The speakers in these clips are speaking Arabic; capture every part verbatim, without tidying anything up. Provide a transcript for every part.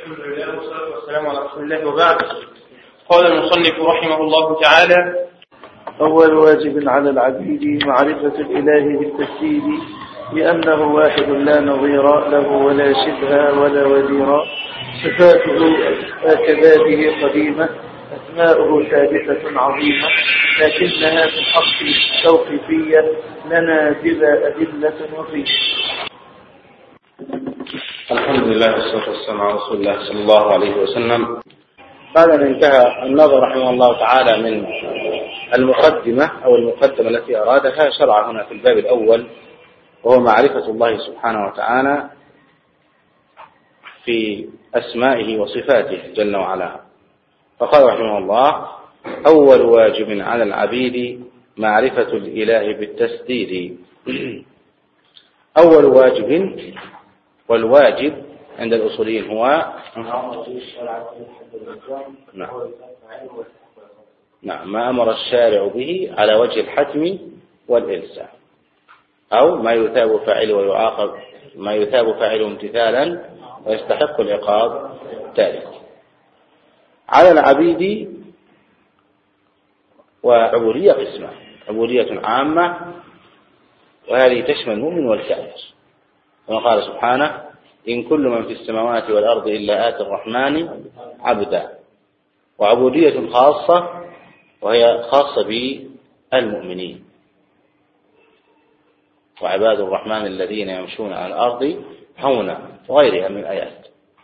الحمد لله والصلاة والسلام على رسول الله وبعد. قال المصنف رحمه الله تعالى: أول واجب على العبيد معرفة الإله بالتسديد، لأنه واحد لا نظير له ولا شبه ولا وزير، صفاته كذاته قديمة، أسماؤه ثابتة عظيمة، لكنها في الحق توقيفية لنا بلا أدلة وفيه. الحمد لله والصلاة والسلام على رسول الله صلى الله عليه وسلم. بعد أن انتهى الناظم رحمه الله تعالى من المقدمة أو المقدمة التي أرادها، شرع هنا في الباب الأول وهو معرفة الله سبحانه وتعالى في أسمائه وصفاته جل وعلا. فقال رحمه الله: أول واجب على العبيد معرفة الإله بالتسديد. أول واجب، والواجب عند الأصوليين هو نعم ما أمر الشارع به على وجه الحتم والإلزام، أو ما يثاب فاعله ويعاقب، ما يثاب فاعله امتثالا ويستحق العقاب تاركه. على العبيد وعبودية قسمة: عبودية عامة، وهذه تشمل المؤمن والكافر، كما قال سبحانه: إن كل من في السماوات والأرض إلا آتي الرحمن عبدا. وعبودية خاصة، وهي خاصة بالمؤمنين: وعباد الرحمن الذين يمشون على الأرض هونا، وغيرها من الآيات.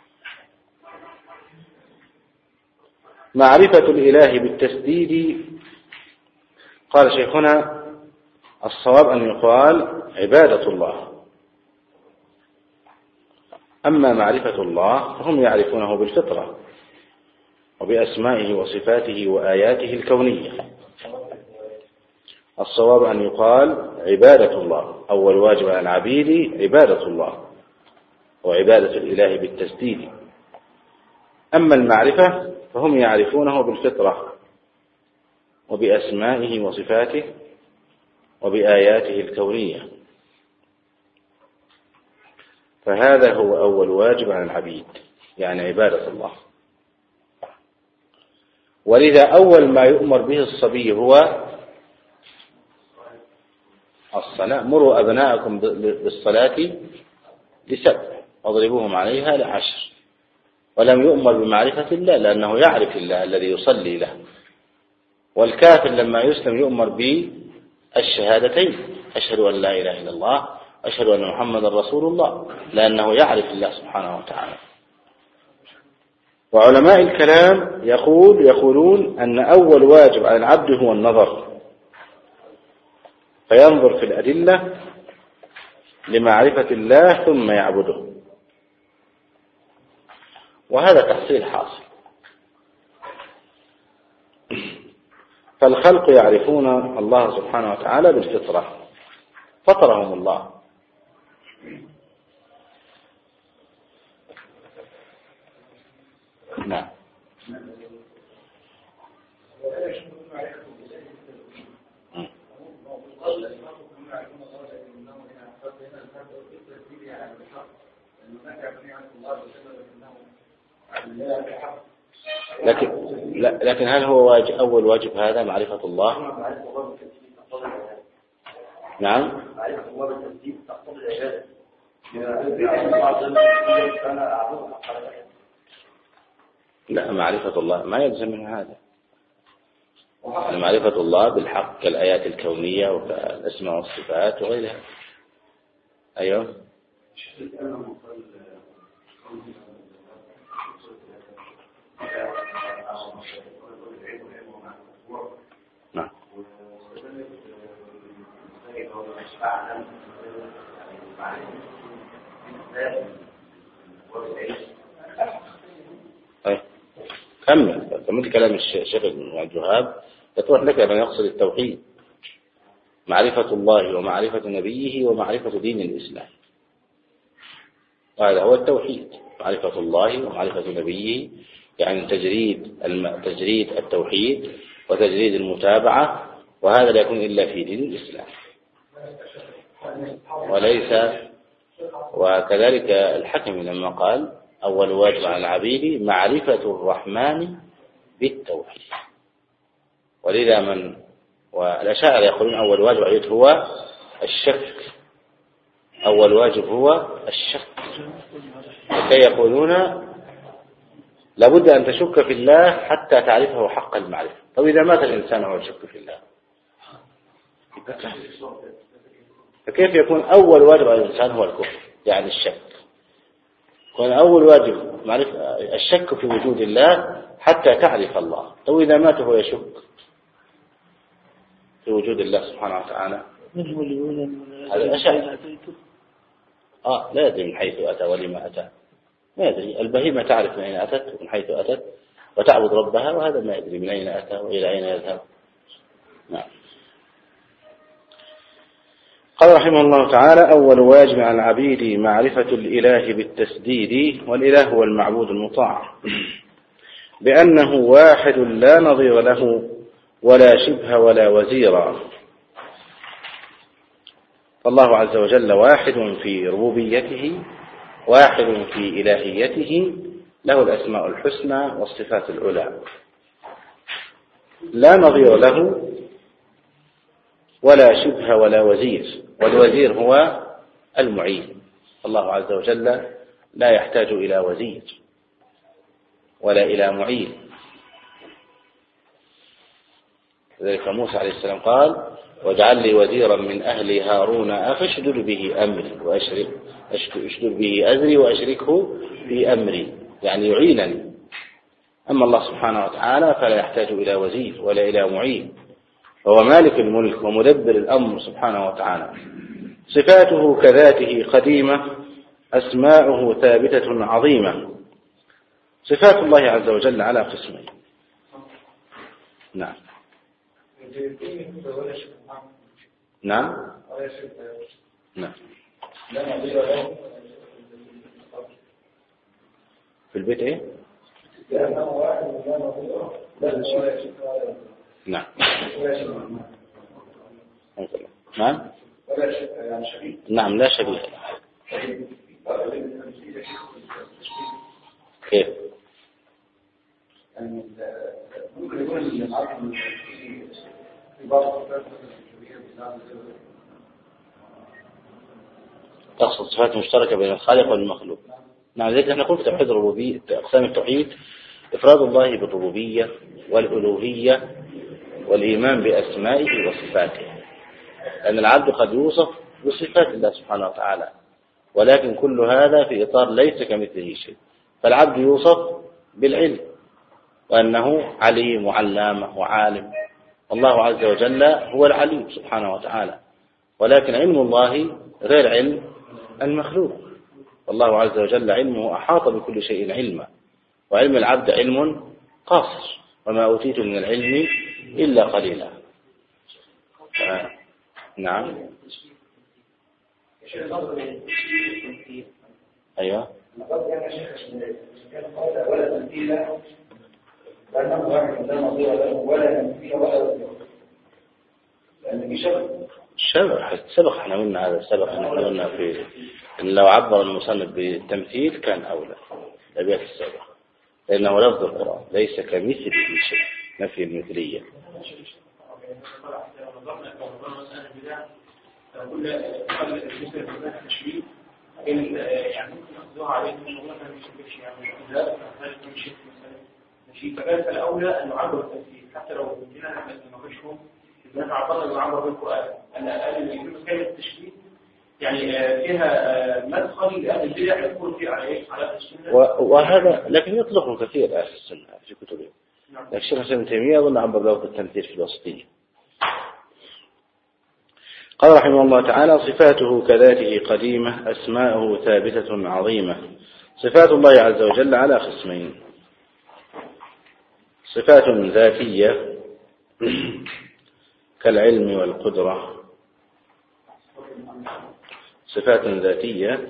معرفة الإله بالتسديد، قال شيخنا: الصواب أن يقال عبادة الله. أما معرفة الله فهم يعرفونه بالفطرة وبأسمائه وصفاته وآياته الكونية. الصواب أن يقال عبادة الله. أول واجب على العبيد عبادة الله، وعبادة الإله بالتسديد. أما المعرفة فهم يعرفونه بالفطرة وبأسمائه وصفاته وبآياته الكونية. فهذا هو أول واجب على العبيد، يعني عبادة الله. ولذا أول ما يؤمر به الصبي هو الصلاة: مروا أبناءكم بالصلاة لسبع واضربوهم عليها لعشر. ولم يؤمر بمعرفة الله لأنه يعرف الله الذي يصلي له. والكافر لما يسلم يؤمر بالشهادتين: أشهد أن لا إله إلا الله، أشهد أن محمد رسول الله، لأنه يعرف الله سبحانه وتعالى. وعلماء الكلام يقول يقولون أن أول واجب على العبد هو النظر، فينظر في الأدلة لمعرفة الله ثم يعبده. وهذا تحصيل حاصل. فالخلق يعرفون الله سبحانه وتعالى بالفطرة، فطرهم الله. نعم. لكن لكن هل هو واجب أول واجب هذا معرفة الله؟ نعم. معرفة الله بالتسديد تقتضي العبادة. لا، معرفة الله ما يلزم من هذا. معرفة الله بالحق كالآيات الكونية وكالأسماء والصفات وغيرها. أيوه. نعم. طيب كمل كمل كلام الشيخ الجهاب يتوضح لك أن يقصد التوحيد: معرفة الله ومعرفة نبيه ومعرفة دين الإسلام. هذا هو التوحيد: معرفة الله ومعرفة نبيه، يعني تجريد الم... تجريد التوحيد وتجريد المتابعة، وهذا لا يكون إلا في دين الإسلام وليس. وكذلك الحكم لما قال أول واجب على العبيد معرفة الرحمن بالتوحيد. ولذا من والأشاعرة يقولون أول واجب على العبيد هو الشك، أول واجب هو الشك، وكي يقولون لابد أن تشك في الله حتى تعرفه حق المعرفة. طيب إذا مات الإنسان وهو يشك في الله فكيف يكون أول واجب على الإنسان هو الكفر؟ يعني الشك. يكون أول واجب معرفة الشك في وجود الله حتى تعرف الله. طيب إذا مات وهو يشك في وجود الله سبحانه وتعالى هذا الأشياء آه لا يدري من حيث أتى ولما أتى، ما يدري. البهيمة تعرف من أين أتت ومن حيث أتت وتعبد ربها، وهذا ما يدري من أين أتى وإلى أين يذهب. نعم. قال رحمه الله تعالى: أول واجب على العبيد معرفة الإله بالتسديد، والإله هو المعبود المطاع، بأنه واحد لا نظير له ولا شبه ولا وزير. فالله عز وجل واحد في ربوبيته، واحد في إلهيته، له الأسماء الحسنى والصفات العلى، لا نظير له ولا شبه ولا وزير. والوزير هو المعين. الله عز وجل لا يحتاج إلى وزير ولا إلى معين. لذلك موسى عليه السلام قال: واجعل لي وزيرا من أهل هارون أخي اشدد به أمري وأشرك اشدد به أزري وأشركه في أمري، يعني يعينني. أما الله سبحانه وتعالى فلا يحتاج إلى وزير ولا إلى معين، هو مالك الملك ومدبر الأمر سبحانه وتعالى. صفاته كذاته قديمة، أسماؤه ثابتة عظيمة. صفات الله عز وجل على قسمين. نعم نعم نعم في البيت ايه؟ نعم نعم نعم لا شبيه. كيف؟ ممكن يكون العقل في بعض الصفات تقصد صفات مشتركة بين الخالق والمخلوق. نعم. ذلك احنا نقول في توحيد الربوبية، أقسام التوحيد: إفراد الله بالربوبية والألوهية والإيمان بأسمائه وصفاته. لأن العبد قد يوصف بصفات الله سبحانه وتعالى، ولكن كل هذا في إطار ليس كمثله شيء. فالعبد يوصف بالعلم وأنه عليم وعلامة وعالم. الله عز وجل هو العليم سبحانه وتعالى، ولكن علم الله غير علم المخلوق. والله عز وجل علمه أحاط بكل شيء علما، وعلم العبد علم قاصر. وما أوتيت من العلم إلا قليلا. آه. نعم. أيوة. شبه سبق احنا قلنا هذا سبق احنا قلنا في إن لو عبر المصنف بالتمثيل كان أولى الأبيات السابقة، لأنه لفظ القرآن ليس كمثله شيء، نفي المثلية. فكانت الأولى أن نعبر التمثيل حتى لو كنا ما نخشهم إذا عبرنا نعبر بالقرآن. أنا أقل من مكان التشكيل يعني فيها مدخل لأهل البدع يكون فيه على على السنة، وهذا لكن يطلقه كثير أهل السنة في كتبهم. لكن الشيخ ابن تيمية أظن عبر له التمثيل في الوسطية. قال رحمه الله تعالى: صفاته كذاته قديمة، أسماؤه ثابتة عظيمة. صفات الله عز وجل على قسمين: صفات ذاتية كالعلم والقدرة، صفات ذاتية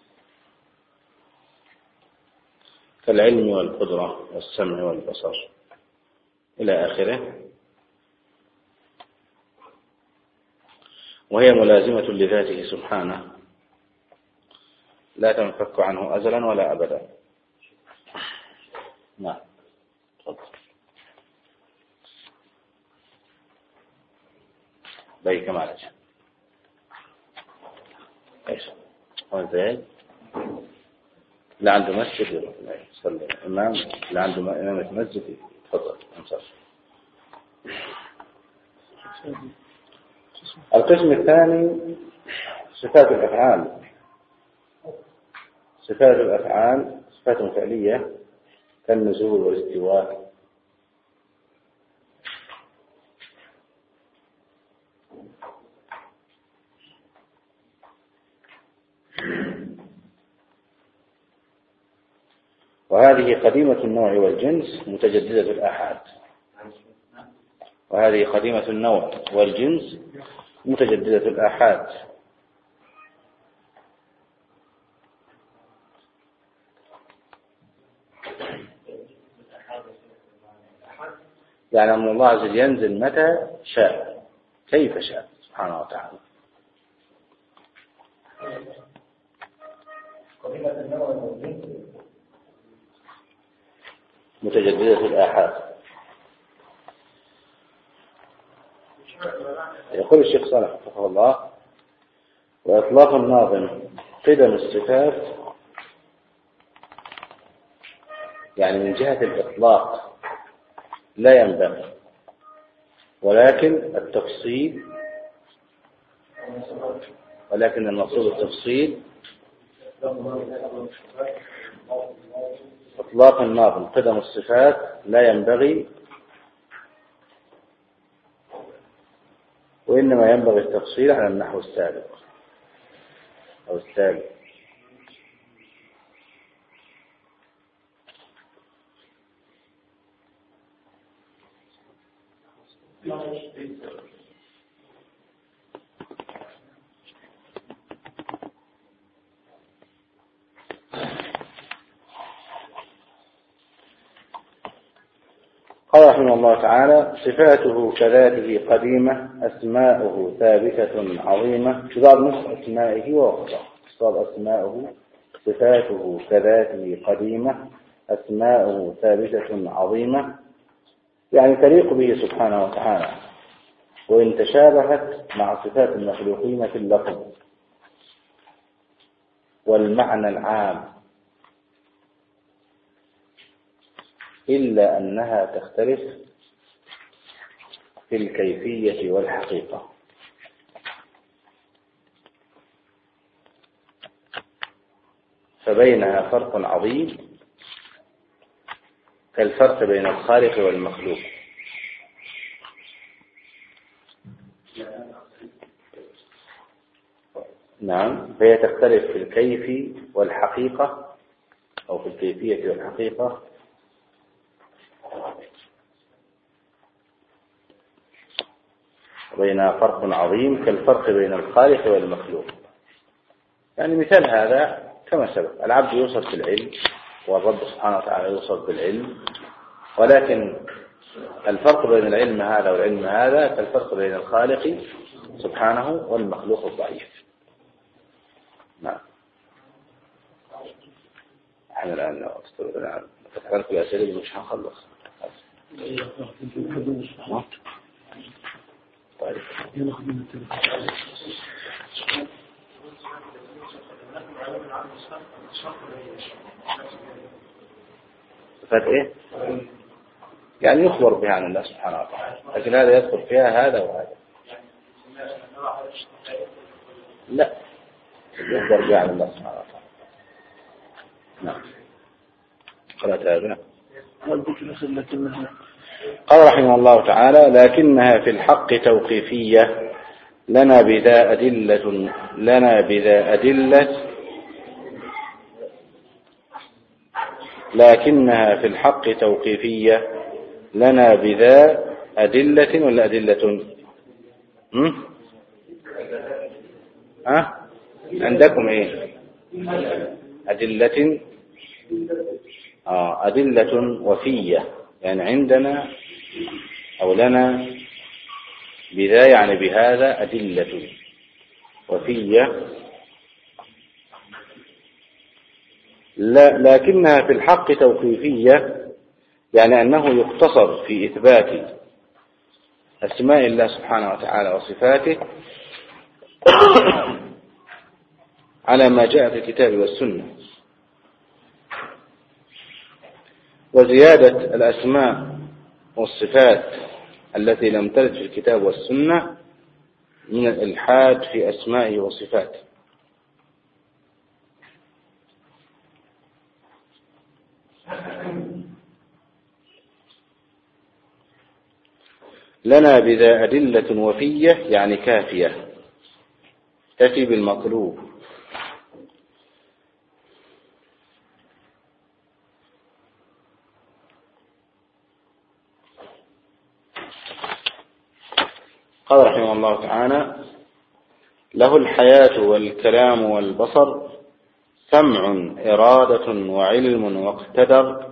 كالعلم والقدرة والسمع والبصر إلى آخره، وهي ملازمة لذاته سبحانه لا تنفك عنه أزلا ولا أبدا. نعم تفضل. باقي كم على شيء ايش وين زين اللي عنده مسجد يروح يصلي الإمام، اللي عنده إمامة مسجد تفضل انصر. القسم الثاني صفات الأفعال. صفات الأفعال صفات فعلية كالنزول والاستواء. وهذه قديمة النوع والجنس متجددة الآحاد. وهذه قديمة النوع والجنس متجددة الآحاد. يعني أن الله عز وجل ينزل متى شاء كيف شاء سبحانه وتعالى. قديمة النوع والجنس متجددة الآحاد. يقول الشيخ صالح رحمه الله: وإطلاق الناظم قدم الصفات، يعني من جهة الإطلاق لا ينبغي، ولكن التفصيل ولكن المقصود التفصيل. إطلاق الناظم قدم الصفات لا ينبغي، وإنما ينبغي التفصيل على النحو السابق أو التالي. قال رحمه الله تعالى: صفاته كذاته قديمة، أسماؤه ثابتة عظيمة. شباب نص أسمائه ووقته صاب أسماؤه. صفاته كذاته قديمة، أسماؤه ثابتة عظيمة، يعني تليق به سبحانه وتعالى، وإن تشابهت مع صفات المخلوقين في اللفظ والمعنى العام، إلا أنها تختلف في الكيفية والحقيقة. فبينها فرق عظيم كالفرق بين الخالق والمخلوق. نعم، فهي تختلف في الكيف والحقيقة، أو في الكيفية والحقيقة. بينها فرق عظيم كالفرق بين الخالق والمخلوق. يعني مثال هذا كما سبق: العبد يوصف بالعلم، والرب سبحانه وتعالى يوصف بالعلم، ولكن الفرق بين العلم هذا والعلم هذا كالفرق بين الخالق سبحانه والمخلوق الضعيف. نعم. احنا الآن لو فتح لكم الأسئلة مش هنخلص. طيب. صفات ايه؟ يعني يخبر بها عن الله سبحانه وتعالى، لكن هذا يدخل فيها هذا وهذا. لا، يخبر بها عن الله سبحانه وتعالى. نعم. قرأت هذا. قال رحمه الله تعالى: لكنها في الحق توقيفية، لنا بذا أدلة لنا بذا أدلة لكنها في الحق توقيفية، لنا بذا أدلة ولا أدلة؟ هم؟ ها؟ عندكم إيه؟ أدلة آه أدلة وفية، يعني عندنا أو لنا بذا يعني بهذا أدلة وفية، لا لكنها في الحق توقيفية، يعني أنه يقتصر في إثبات أسماء الله سبحانه وتعالى وصفاته على ما جاء في الكتاب والسنة، وزيادة الأسماء والصفات التي لم ترد في الكتاب والسنة من الإلحاد في أسمائه وصفاته. لنا بذا أدلة وفية يعني كافية تفي بالمطلوب. قال رحمه الله تعالى: له الحياة والكلام والبصر، سمع إرادة وعلم واقتدر،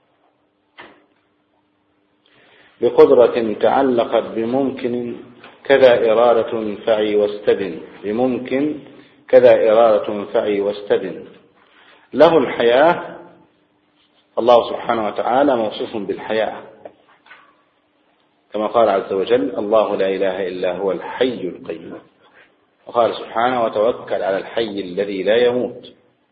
بقدرة تعلقت بممكن كذا إرادة فعي واستبن، بممكن كذا إرادة فعي واستبن. له الحياة، الله سبحانه وتعالى موصوف بالحياة كما قال عز وجل: الله لا إله إلا هو الحي القيوم. وقال سبحانه: وتوكل على الحي الذي لا يموت.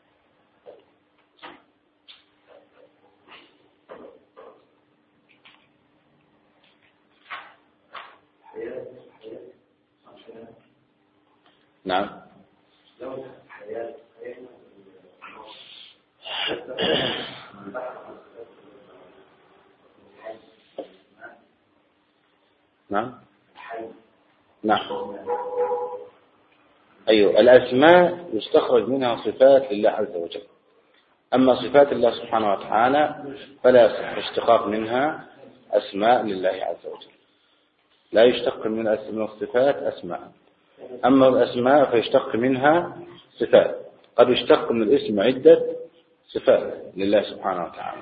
نعم. نعم. نعم. أيوة، الأسماء يستخرج منها صفات لله عز وجل، أما صفات الله سبحانه وتعالى فلا يصح اشتقاق منها أسماء لله عز وجل، لا يشتق من الصفات أسماء. أما الأسماء فيشتق منها صفات، قد يشتق من الاسم عدة صفات لله سبحانه وتعالى.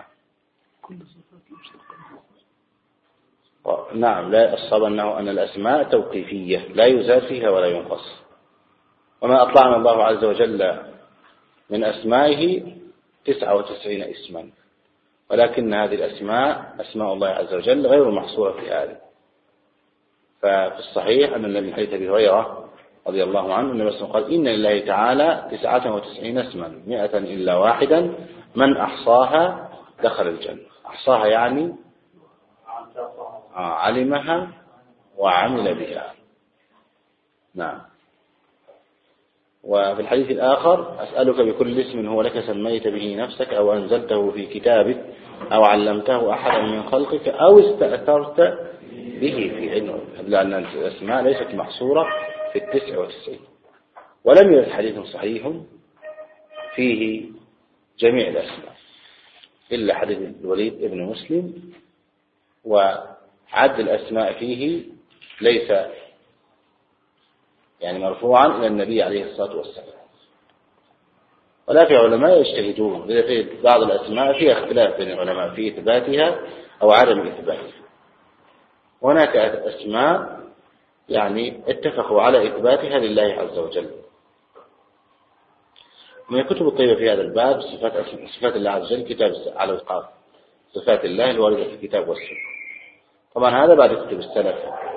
نعم، لا الصواب أنه أن الأسماء توقيفية لا يزاد فيها ولا ينقص، وما أطلعنا الله عز وجل من أسمائه تسعة وتسعين اسما، ولكن هذه الأسماء أسماء الله عز وجل غير محصورة في هذه. ففي الصحيح أن من حديث أبي هريرة رضي الله عنه النبي صلى الله عليه وسلم قال: إن لله تعالى تسعة وتسعين اسما مئة إلا واحدا من أحصاها دخل الجنة. أحصاها يعني علمها وعمل بها. نعم. وفي الحديث الآخر: أسألك بكل اسم هو لك سميت به نفسك أو أنزلته في كتابك أو علمته أحدا من خلقك أو استأثرت به في علمك، لأن الأسماء ليست محصورة في التسع وتسعين. ولم يرد حديث صحيح فيه جميع الأسماء إلا حديث الوليد ابن مسلم، وعد الأسماء فيه ليس يعني مرفوعا إلى النبي عليه الصلاة والسلام. ولكن علماء يجتهدون، إذا في بعض الأسماء فيها اختلاف بين العلماء في إثباتها أو عدم إثباتها. هناك أسماء يعني اتفقوا على إثباتها لله عز وجل. من الكتب الطيبة في هذا الباب صفات صفات الله عز وجل، كتاب على القاف صفات الله الواردة في الكتاب والسنة. طبعا هذا بعد كتب السلف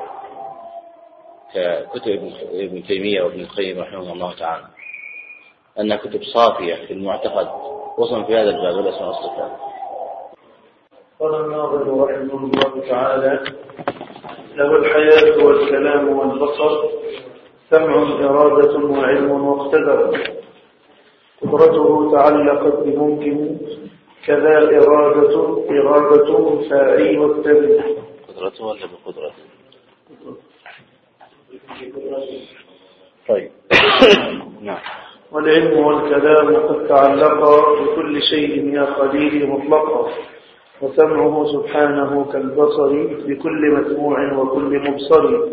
ككتب ابن تيمية وابن القيم رحمه الله تعالى، أنها كتب صافية في المعتقد خصوصا في هذا الباب والأسماء والصفات. قال الناظم رحمه الله تعالى: له الحياة والكلام والبصر، سمع إرادة وعلم واقتدر، قدرته تعلقت بممكن كذا إرادة إرادة فاعي واقتدر. قدرته ولا بقدرته؟ طيب. نعم. والعلم والكلام قد تعلقا بكل شيء يا خليلي مطلقا، وسمعه سبحانه كالبصر بكل مسموع وكل مبصر.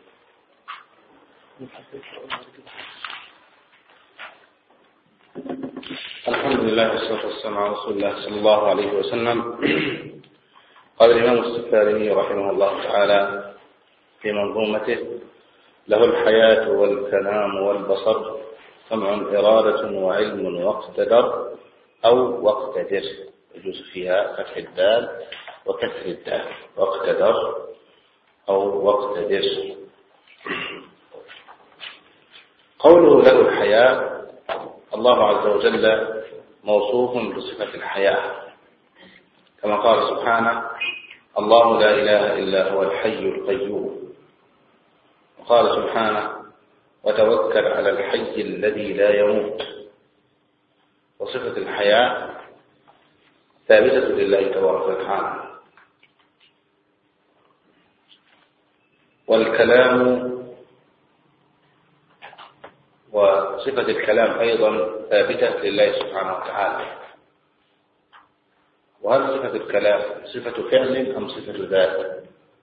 الحمد لله والصلاة والسلام على رسول الله صلى الله عليه وسلم. قال الإمام السفاريني رحمه الله تعالى في منظومته: له الحياة والكلام والبصر، سمع إرادة وعلم واقتدر، أو واقتدر، يجوز فيها فتح الدال وكسر الدال واقتدر أو واقتدر. قوله له الحياء، الله عز وجل موصوف بصفة الحياء كما قال سبحانه: الله لا إله إلا هو الحي القيوم. وقال سبحانه: وتوكل على الحي الذي لا يموت. وصفة الحياء ثابتة لله تبارك وتعالى. والكلام وصفة الكلام أيضا ثابتة لله سبحانه وتعالى. وهل صفة الكلام صفة فعل أم صفة ذات؟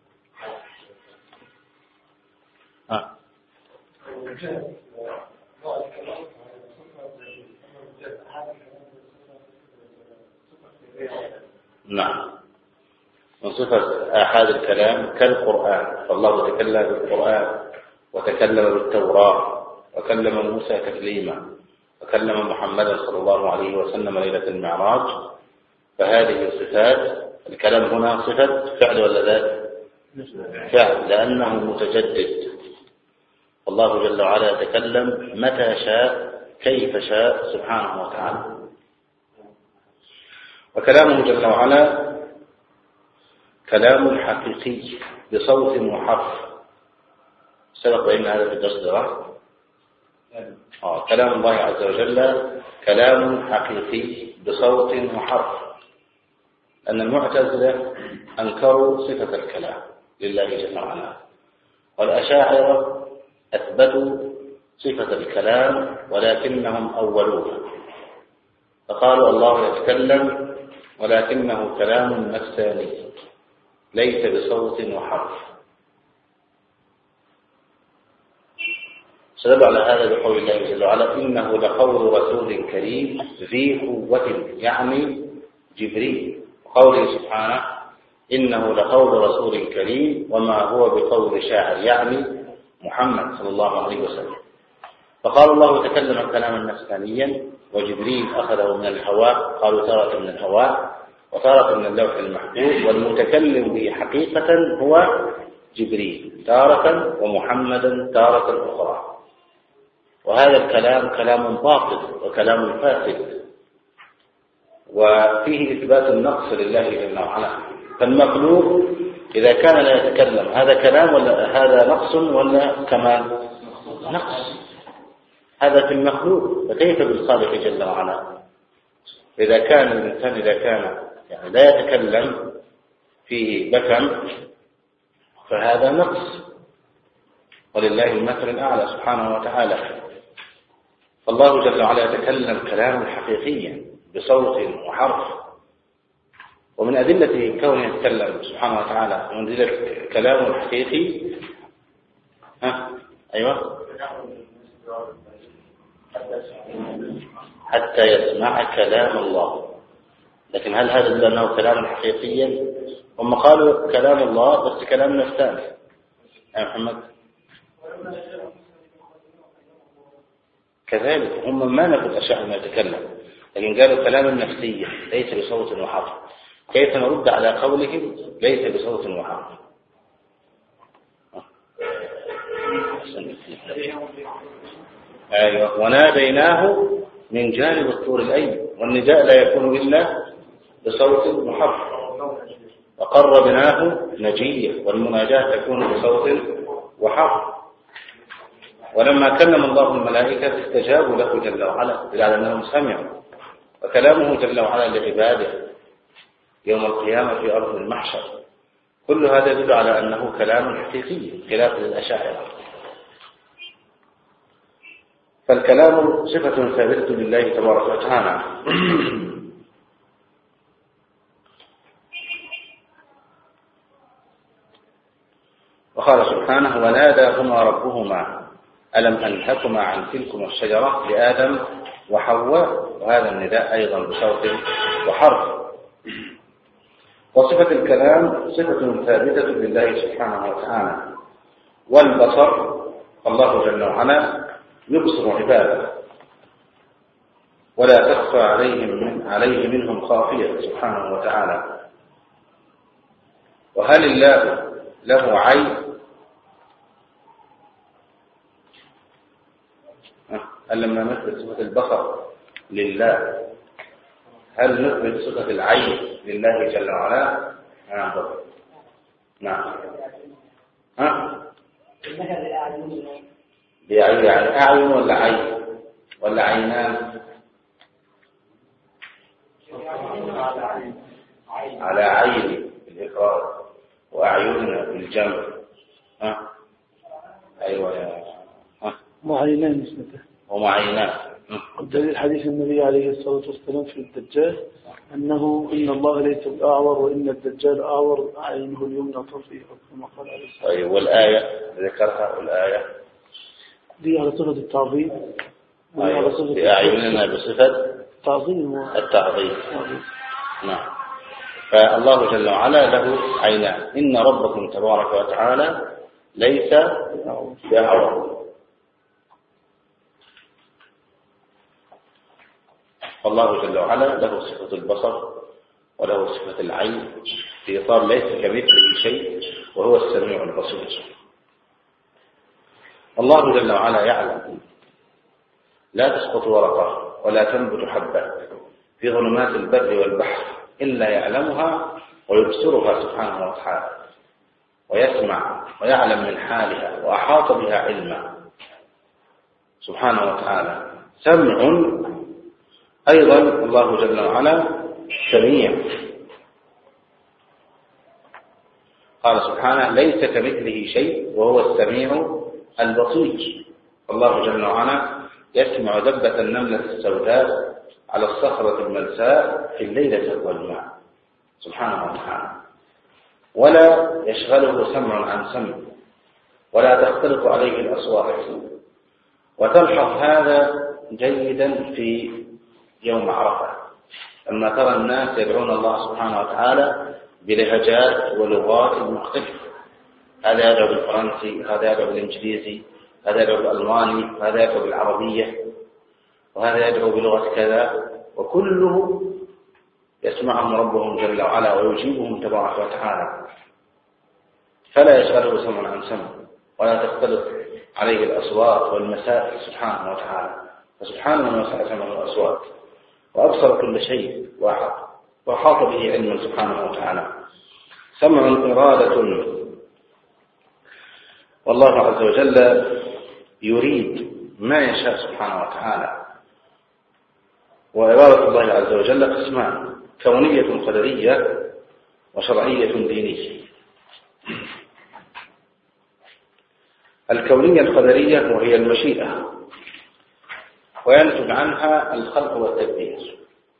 آه. نعم، من صفة آحاد الكلام كالقرآن، فالله تكلم بالقرآن وتكلم بالتوراة وكلم موسى تكليما وكلم محمدا صلى الله عليه وسلم ليلة المعراج. فهذه صفات الكلام هنا صفة فعل ولا ذات؟ فعل، لأنه متجدد. الله جل وعلا يتكلم متى شاء كيف شاء سبحانه وتعالى. وكلامه جل وعلا كلام حقيقي بصوت وحرف. سبق بين هذا في الدرس ده. آه. كلام الله عز وجل كلام حقيقي بصوت وحرف. أن المعتزلة أنكروا صفة الكلام لله جل وعلا، والأشاعرة أثبتوا صفة الكلام ولكنهم أولوها، فقالوا الله يتكلم ولكنه كلام نفساني ليس بصوت وحرف. سنبع على هذا بقول الله جل وعلا: إنه لقول رسول كريم ذي قوة، يعني جبريل. وقوله سبحانه: إنه لقول رسول كريم وما هو بقول شاعر، يعني محمد صلى الله عليه وسلم. فقال الله تكلم كلاما نفسانيا، وجبريل أخذه من الهواء، قالوا تارة من الهواء وتارة من اللوح المحفوظ، والمتكلم به حقيقة هو جبريل تارة ومحمدا تارة أخرى. وهذا الكلام كلام باطل وكلام فاسد، وفيه إثبات النقص لله جل وعلا. فالمخلوق إذا كان لا يتكلم هذا كلام ولا هذا نقص ولا كمال؟ نقص. هذا في المخلوق، فكيف بالخالق جل وعلا؟ إذا كان الإنسان إذا كان يعني لا يتكلم فيه بكم فهذا نقص، ولله المثل الأعلى سبحانه وتعالى. فالله جل وعلا يتكلم كلاما حقيقيا بصوت وحرف. ومن أدلة كونه يتكلم سبحانه وتعالى ومن أدلة كلامه الحقيقي ها أيوة حتى يسمع كلام الله. لكن هل هذا لأنه كلام حقيقيا؟ هم قالوا كلام الله بس كلام نفساني يا محمد. كذلك هم ما نفوا الأشياء ما يتكلم، لكن قالوا كلام نفسي ليس بصوت وحرف. كيف نرد على قولهم ليس بصوت وحرف؟ أيوة. وناديناه من جانب الطور الأيمن، والنداء لا يكون إلا بصوت وحرف. وقربناه نجيا، والمناجاة تكون بصوت وحرف. ولما كلم الله الملائكة استجابوا له جل وعلا إلى أنهم سمعوا. وكلامه جل وعلا لعباده يوم القيامة في أرض المحشر. كل هذا يدل على أنه كلام حقيقي خلاف للأشاعرة. فالكلام صفة ثابتة لله تبارك وتعالى. وقال سبحانه: وناداهما ربهما ألم أنهكما عن تلكما الشجرة لآدم وحواء. وهذا النداء أيضا بصوت وحرف. وصفة الكلام صفة ثابتة لله سبحانه وتعالى. والبصر الله جل وعلا يبصر عباده ولا تخفى عليهم من عليه منهم خافية سبحانه وتعالى. وهل الله له عين؟ هل لما نثبت صفة البصر لله هل نثبت صفة العين لله جل وعلا؟ نعم. نعم. ها؟ بأي أعين ولا عين ولا عينان؟ على عين بالإفراد وأعيننا بالجمع. ها؟ أيوة يا ها؟ معينان اسمته ومعينان. الدليل حديث النبي عليه الصلاة والسلام في الدجال أنه إن الله ليس الأعور وإن الدجال أعور عينه اليمنى تطفي كما قال عليه الصلاة والسلام. طيب والآية ذكرها والآية دي على صفة التعظيم. أيوة بأعيننا بصفة التعظيم التعظيم. نعم. فالله جل وعلا له عينان. إن ربكم تبارك وتعالى ليس بأعور. فالله جل وعلا له صفة البصر وله صفة العين في إطار ليس كمثله شيء وهو السميع البصير. الله جل وعلا يعلم لا تسقط ورقة ولا تنبت حبة في ظلمات البر والبحر إلا يعلمها ويبصرها سبحانه وتعالى ويسمع ويعلم من حالها وأحاط بها علما سبحانه وتعالى. سمع أيضا الله جل وعلا سميع. قال سبحانه ليس كمثله شيء وهو السميع البصير. الله جل وعلا يسمع دبة النملة السوداء على الصخرة الملساء في الليلة الظلماء سبحانه وتعالى ولا يشغله سمع عن سمع ولا تختلط عليه الأصوات. وتلحظ هذا جيدا في يوم عرفة لما ترى الناس يدعون الله سبحانه وتعالى بلهجات ولغات مختلفة. هذا يدعو بالفرنسي، هذا يدعو بالإنجليزي، هذا يدعو بالألماني، هذا يدعو بالعربية، وهذا يدعو بلغة كذا، وكله يسمعهم ربهم جل وعلا ويجيبهم تبارك وتعالى فلا يشغله سمع عن سمع ولا تختلط عليه الأصوات والمسائل سبحانه وتعالى. فسبحانه من وسع سمع الأصوات وأبصر كل شيء وأحاط به علما سبحانه وتعالى. سمع إرادة. والله عز وجل يريد ما يشاء سبحانه وتعالى. وإرادة الله عز وجل قسمان: كونية قدرية وشرعية دينية. الكونية القدرية وهي المشيئة وينتج عنها الخلق والتدبير.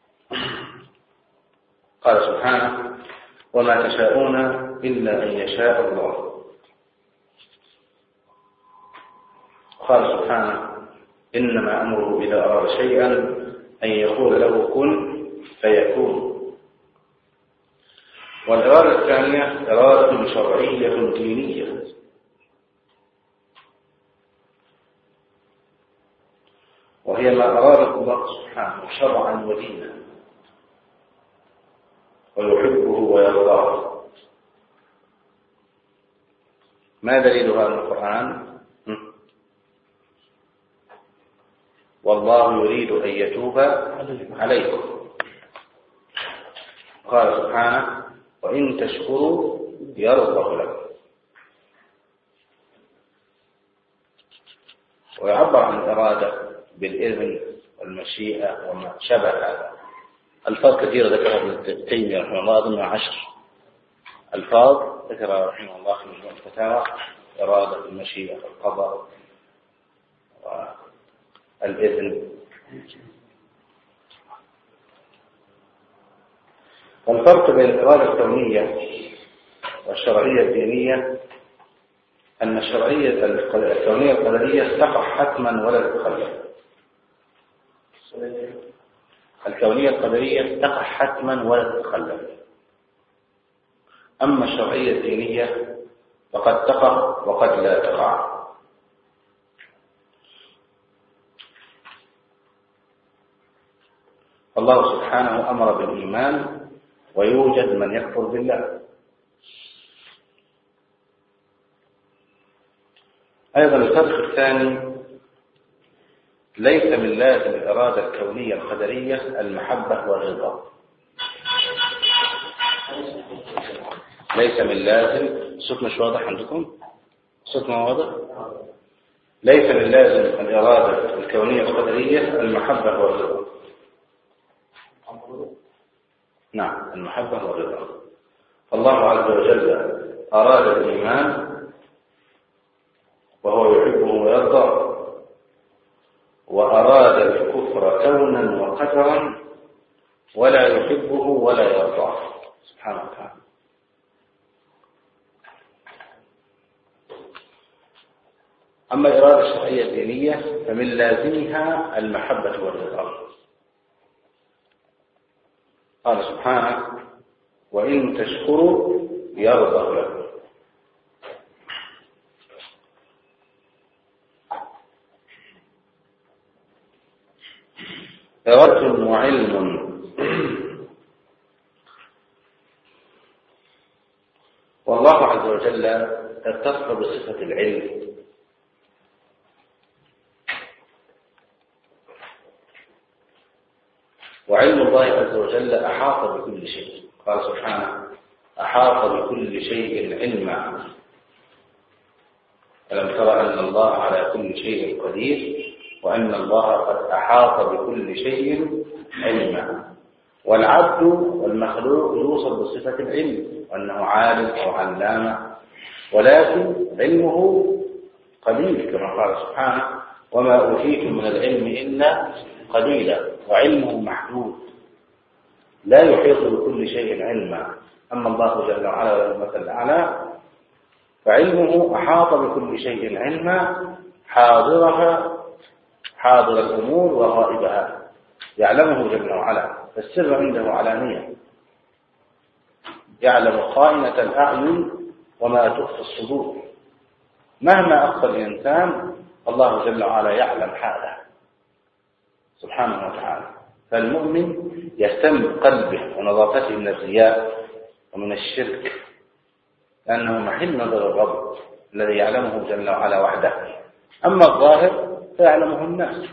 قال سبحانه: وما تشاءون إلا أن يشاء الله. قال سبحانه: إنما أمره إذا أراد شيئا أن يقول له كن فيكون. والإرادة الثانية إرادة شرعية دينية، وهي ما أراده الله سبحانه شرعا ودينا ويحبه ويرضاه. ما دليل هذا القرآن؟ والله يريد أن يتوب عليكم. قال سبحانه: وإن تشكروا يرضه لكم. ويعبر عن الإرادة بالإذن والمشيئة وما شبه هذا. ألفاظ كثيرة ذكرها ابن تيمية رحمه الله، أظن عشر ألفاظ ذكرها رحمه الله في مجموع الفتاوى: إرادة، المشيئة، القدر، والإذن. والفرق بين الإرادة الكونية والشرعية الدينية أن الشرعية الكونية القدرية تقع حتما ولا تتخلف. الكونية القدرية تقع حتما ولا تتخلف. أما الشرعية الدينية فقد تقع وقد لا تقع. الله سبحانه أمر بالإيمان ويوجد من يكفر بالله، أيضا الفرق الثاني: ليس من لازم الإرادة الكونية القدرية المحبة والرضا. ليس من لازم، الصوت مش واضح عندكم؟ الصوت ما واضح؟ ليس من لازم الإرادة الكونية القدرية المحبة والرضا. نعم، المحبة والرضا. الله عز وجل أراد الإيمان وهو يحبه ويرضى، وأراد الكفر كونا وقدرا ولا يحبه ولا يرضاه سبحانه وتعالى. أما الإرادة الشرعية الدينية فمن لازمها المحبة والرضا. قال سبحانه: وإن تشكروا يرضى لكم. إرادة وعلم. والله عز وجل اتصف بصفة العلم، وعلم الله عز وجل أحاط بكل شيء. قال سبحانه: أحاط بكل شيء علما. ألم تر أن الله على كل شيء قدير وأن الله قد أحاط بكل شيء علما. والعبد والمخلوق يوصف بصفة العلم وأنه عالم أو علامة، ولكن علمه قليل كما قال سبحانه: وما أوتيتم من العلم إلا قليلا. وعلمه محدود لا يحيط بكل شيء علما. أما الله جل وعلا المثل الأعلى فعلمه أحاط بكل شيء علما، حاضرها حاضر الأمور وغائبها يعلمه جل وعلا. فالسر عنده علانية، يعلم خائنة الأعين وما تخفي الصدور. مهما أخفى الإنسان الله جل وعلا يعلم حاله سبحانه وتعالى. فالمؤمن يهتم بقلبه ونظافته من الرياء ومن الشرك، لأنه محل نظر الرب الذي يعلمه جل وعلا وحده. أما الظاهر فيعلمه الناس،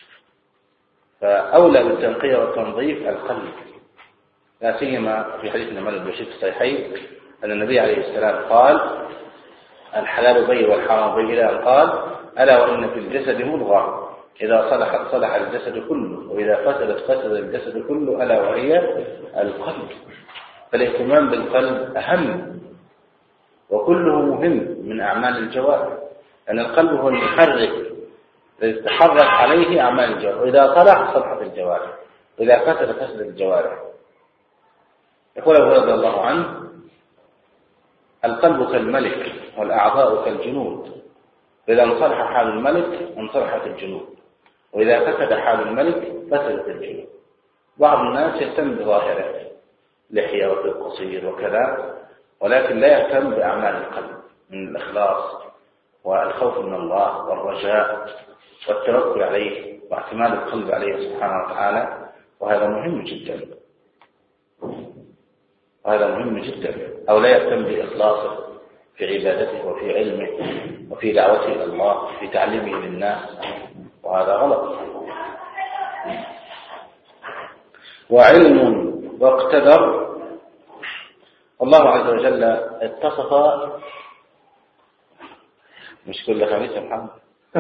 فأولى بالتنقية والتنظيف القلب، لا سيما في حديث الإمام البشير في الصحيحين أن النبي عليه السلام قال: الحلال بين والحرام بين، إلى أن قال: ألا وإن في الجسد مضغة إذا صلحت صلح الجسد كله وإذا فسدت فسد الجسد كله ألا وهي القلب. فالاهتمام بالقلب أهم وكله مهم من أعمال الجوارح، لأن القلب هو المحرك الذي تحرك عليه أعمال الجوارح، وإذا صلح صلحت الجوارح وإذا فسد فسد الجوارح. يقول أبو رضي الله عنه: القلب كالملك والأعضاء كالجنود، إذا انصلح حال الملك انصلحت الجنود، وإذا فسد حال الملك فسدت الجنود. بعض الناس يهتم بظاهره، لحية وفي قصير وكذا، ولكن لا يهتم بأعمال القلب من الإخلاص والخوف من الله والرجاء والتوكل عليه واعتماد القلب عليه سبحانه وتعالى. وهذا مهم جدا، وهذا مهم جدا. أو لا يهتم بإخلاصه في عبادته وفي علمه وفي دعوته إلى الله وفي تعليمه للناس، وهذا غلط. وعلم واقتدر. الله عز وجل اتصف، مش كل خميس يا محمد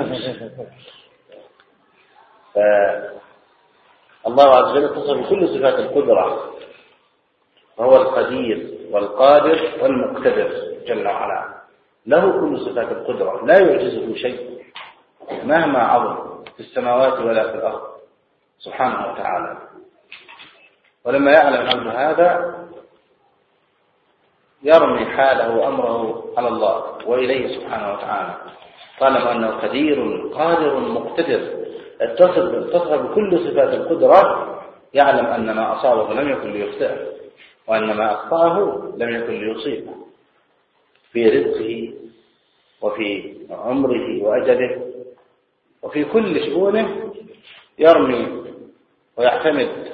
الله عز وجل اتصف بكل صفات القدرة، وهو القدير والقادر والمقتدر جل وعلا. له كل صفات القدرة، لا يعجزه شيء مهما عظم في السماوات ولا في الأرض سبحانه وتعالى. ولما يعلم أمر هذا يرمي حاله وأمره على الله وإليه سبحانه وتعالى، طالما أنه قدير قادر مقتدر اتصف بكل صفات القدرة، يعلم أن ما أصابه لم يكن ليخطئه وأن ما أخطأه لم يكن ليصيبه في رزقه وفي عمره وأجله وفي كل شؤونه. يرمي ويعتمد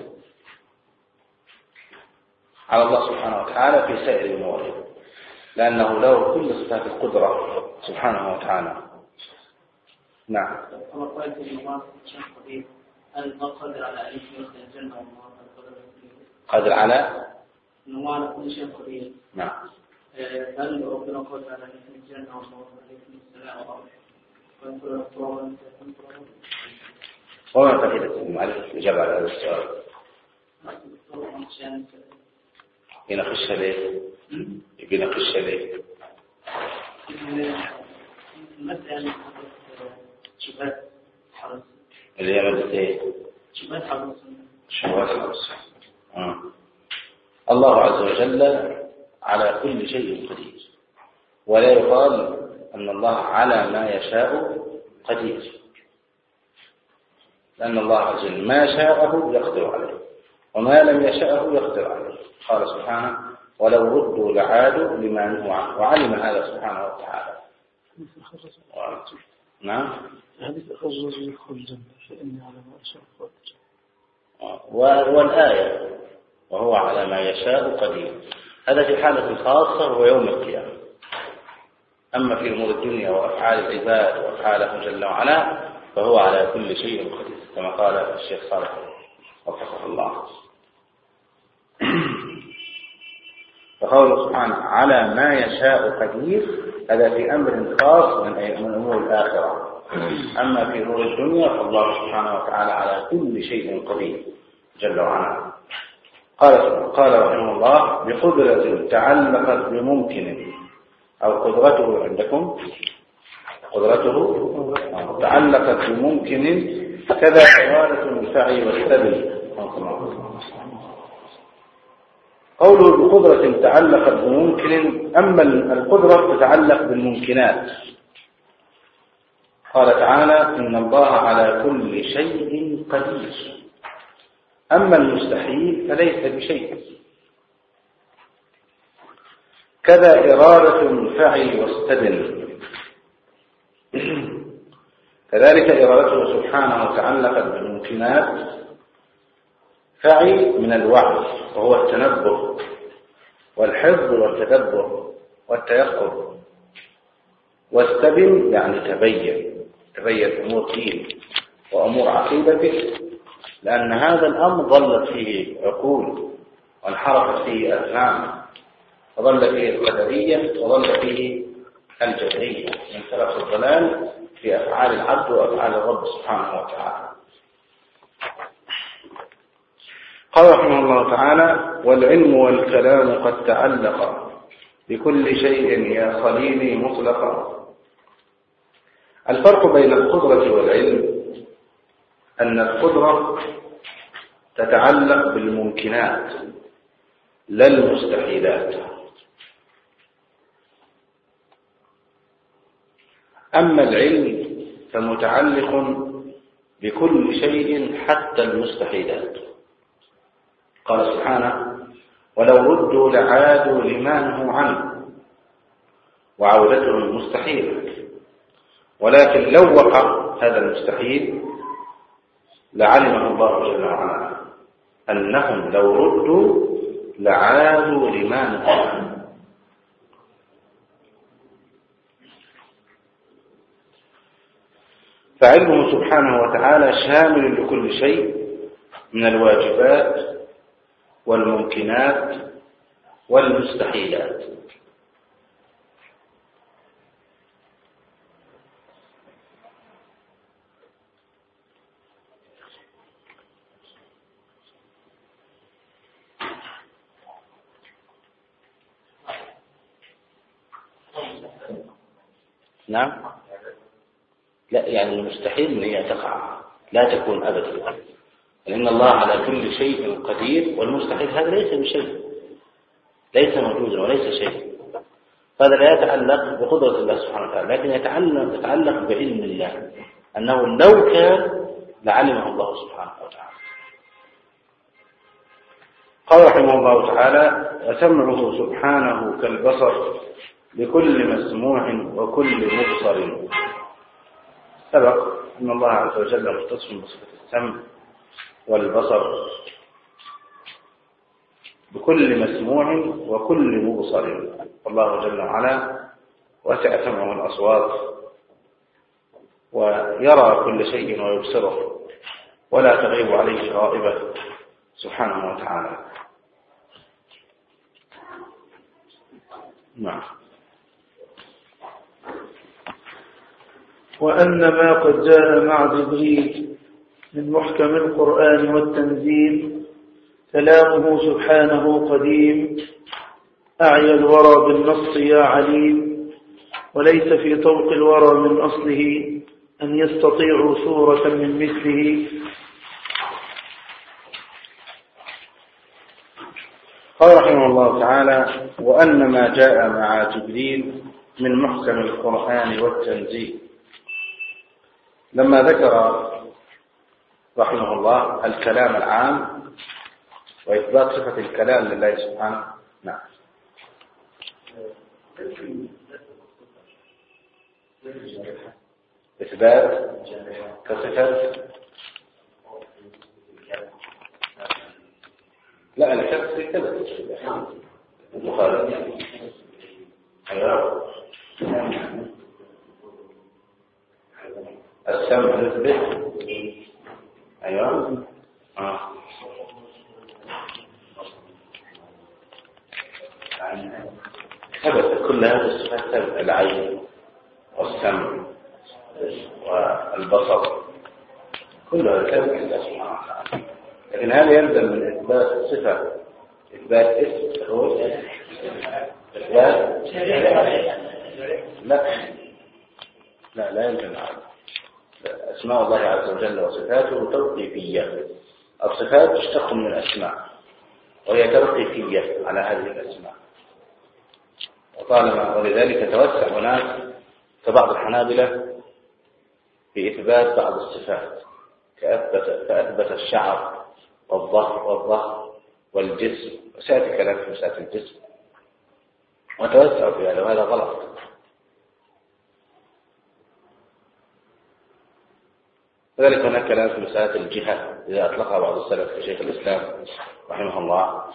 على الله سبحانه وتعالى في سائر أموره، لأنه له كل صفات القدرة سبحانه وتعالى. نعم. كما قلت الإمام الشيخ قدير هل الله قادر على أن يدخل الجنة والله قادر على إنه كل شيء قدير. نعم. هل ربنا قادر على أن يدخل الجنة والله عليكم السلام ورحمة وما فائدة المعرفة الإجابة على هذا السؤال؟ يناقش ليه؟ يناقش ليه؟ مثلا شبهات حرس اللي هي مادة ايه؟ شبهات حرس شبهات حرس. آه. الله عز وجل على كل شيء قدير، ولا يقال أن الله على ما يشاء قدير، لأن الله عز وجل ما شاءه يقدر عليه وما لم يشاءه يقدر عليه. قال سبحانه ولو ردوا لعادوا لما نهوا عنه، وعلم هذا سبحانه وتعالى. نعم. حديث الرجل يدخل الجنة فإني على ما أشاء قدير. والآية وهو على ما يشاء قدير، هذا في حالة خاصة وهو يوم القيامة. أما في أمور الدنيا وأفعال العباد وأفعاله جل وعلا فهو على كل شيء قدير، كما قال الشيخ صالح وفقه الله. فقوله سبحانه على ما يشاء قدير، هذا في أمر خاص من أمور الآخرة. أما في أمور الدنيا فالله سبحانه وتعالى على كل شيء قدير جل وعلا. قال قال رحمه الله بقدرة تعلقت بممكن أو قدرته عندكم قدرته تعلقت بممكن كذا إرادة الفعل والسبب. قوله بقدرة تعلقت بممكن، أما القدرة تتعلق بالممكنات. قال تعالى إن الله على كل شيء قدير، أما المستحيل فليس بشيء. كذا إرادة الفعل واستدل، كذلك إرادته سبحانه تعلقت بالممكنات. فعل من الوعي وهو التنبه والحفظ والتدبر والتيقظ، واستبن يعني تبين تبين أمور دين وأمور عقيدته، لأن هذا الأمر ضلت فيه عقول وانحرفت فيه أفهام، وضل فيه القدرية وضل فيه الجبرية من سلف الضلال في أفعال العبد وأفعال الرب سبحانه وتعالى. قال رحمه الله تعالى والعلم والكلام قد تعلق بكل شيء يا خليلي مطلقا. الفرق بين القدرة والعلم أن القدرة تتعلق بالممكنات لا المستحيلات، أما العلم فمتعلق بكل شيء حتى المستحيلات. قال سبحانه ولو ردوا لعادوا لما نهوا عنه، وعودتهم مستحيل، ولكن لو وقع هذا المستحيل لعلمه الله جل وعلا أنهم لو ردوا لعادوا لما نهوا عنه. فعلمه سبحانه وتعالى شامل لكل شيء من الواجبات والممكنات والمستحيلات. نعم. لا يعني المستحيل ان هي تقع، لا تكون ابدا، لان الله على كل شيء قدير، والمستحيل هذا ليس بشيء، ليس موجودا وليس شيء. هذا لا يتعلق بقدرة الله سبحانه وتعالى، لكن يتعلق يتعلق بعلم الله انه لو كان لعلمه الله سبحانه وتعالى. قال رحمه الله تعالى وسمعه سبحانه كالبصر لكل مسموع وكل مبصر. سبق أن الله عز وجل متصف بصفة السمع والبصر بكل مسموع وكل مبصر، والله جل وعلا وسع سمعه الأصوات ويرى كل شيء ويبصره ولا تغيب عليه غائبة سبحانه وتعالى. نعم. وأن ما قد جاء مع جبريل من محكم القرآن والتنزيل كلامه سبحانه قديم أعيا الورى بالنص يا عليم، وليس في طوق الورى من أصله أن يستطيعوا سورة من مثله. قال رحمه الله تعالى: وأن ما جاء مع جبريل من محكم القرآن والتنزيل. لما ذكر رحمه الله الكلام العام وإثبات صفة الكلام لله سبحانه. نعم. إثبات كصفة لا الكف كذا المخالف. أيوة. السمع نثبت. أيوة. آه. ثبت كل هذه الصفات، العين والسمع والبصر كلها ثبت لله سبحانه وتعالى. لكن هل يلزم من إثبات صفة إثبات اسم هو إثبات؟ لا لا لا يلزم هذا. أسماء الله عز وجل وصفاته توقيفية. الصفات تشتق من الأسماء وهي توقيفية على هذه الأسماء، وطالما ولذلك توسع هناك كبعض الحنابلة في إثبات بعض الصفات، كأثبت, فأثبت الشعر والظهر والظهر والجسم، وسأتي كلام في مسألة الجسم وتوسع في هذا، وهذا غلط. وذلك هناك كلام في مسألة الجهة إذا أطلقها بعض السلف كشيخ الإسلام رحمه الله،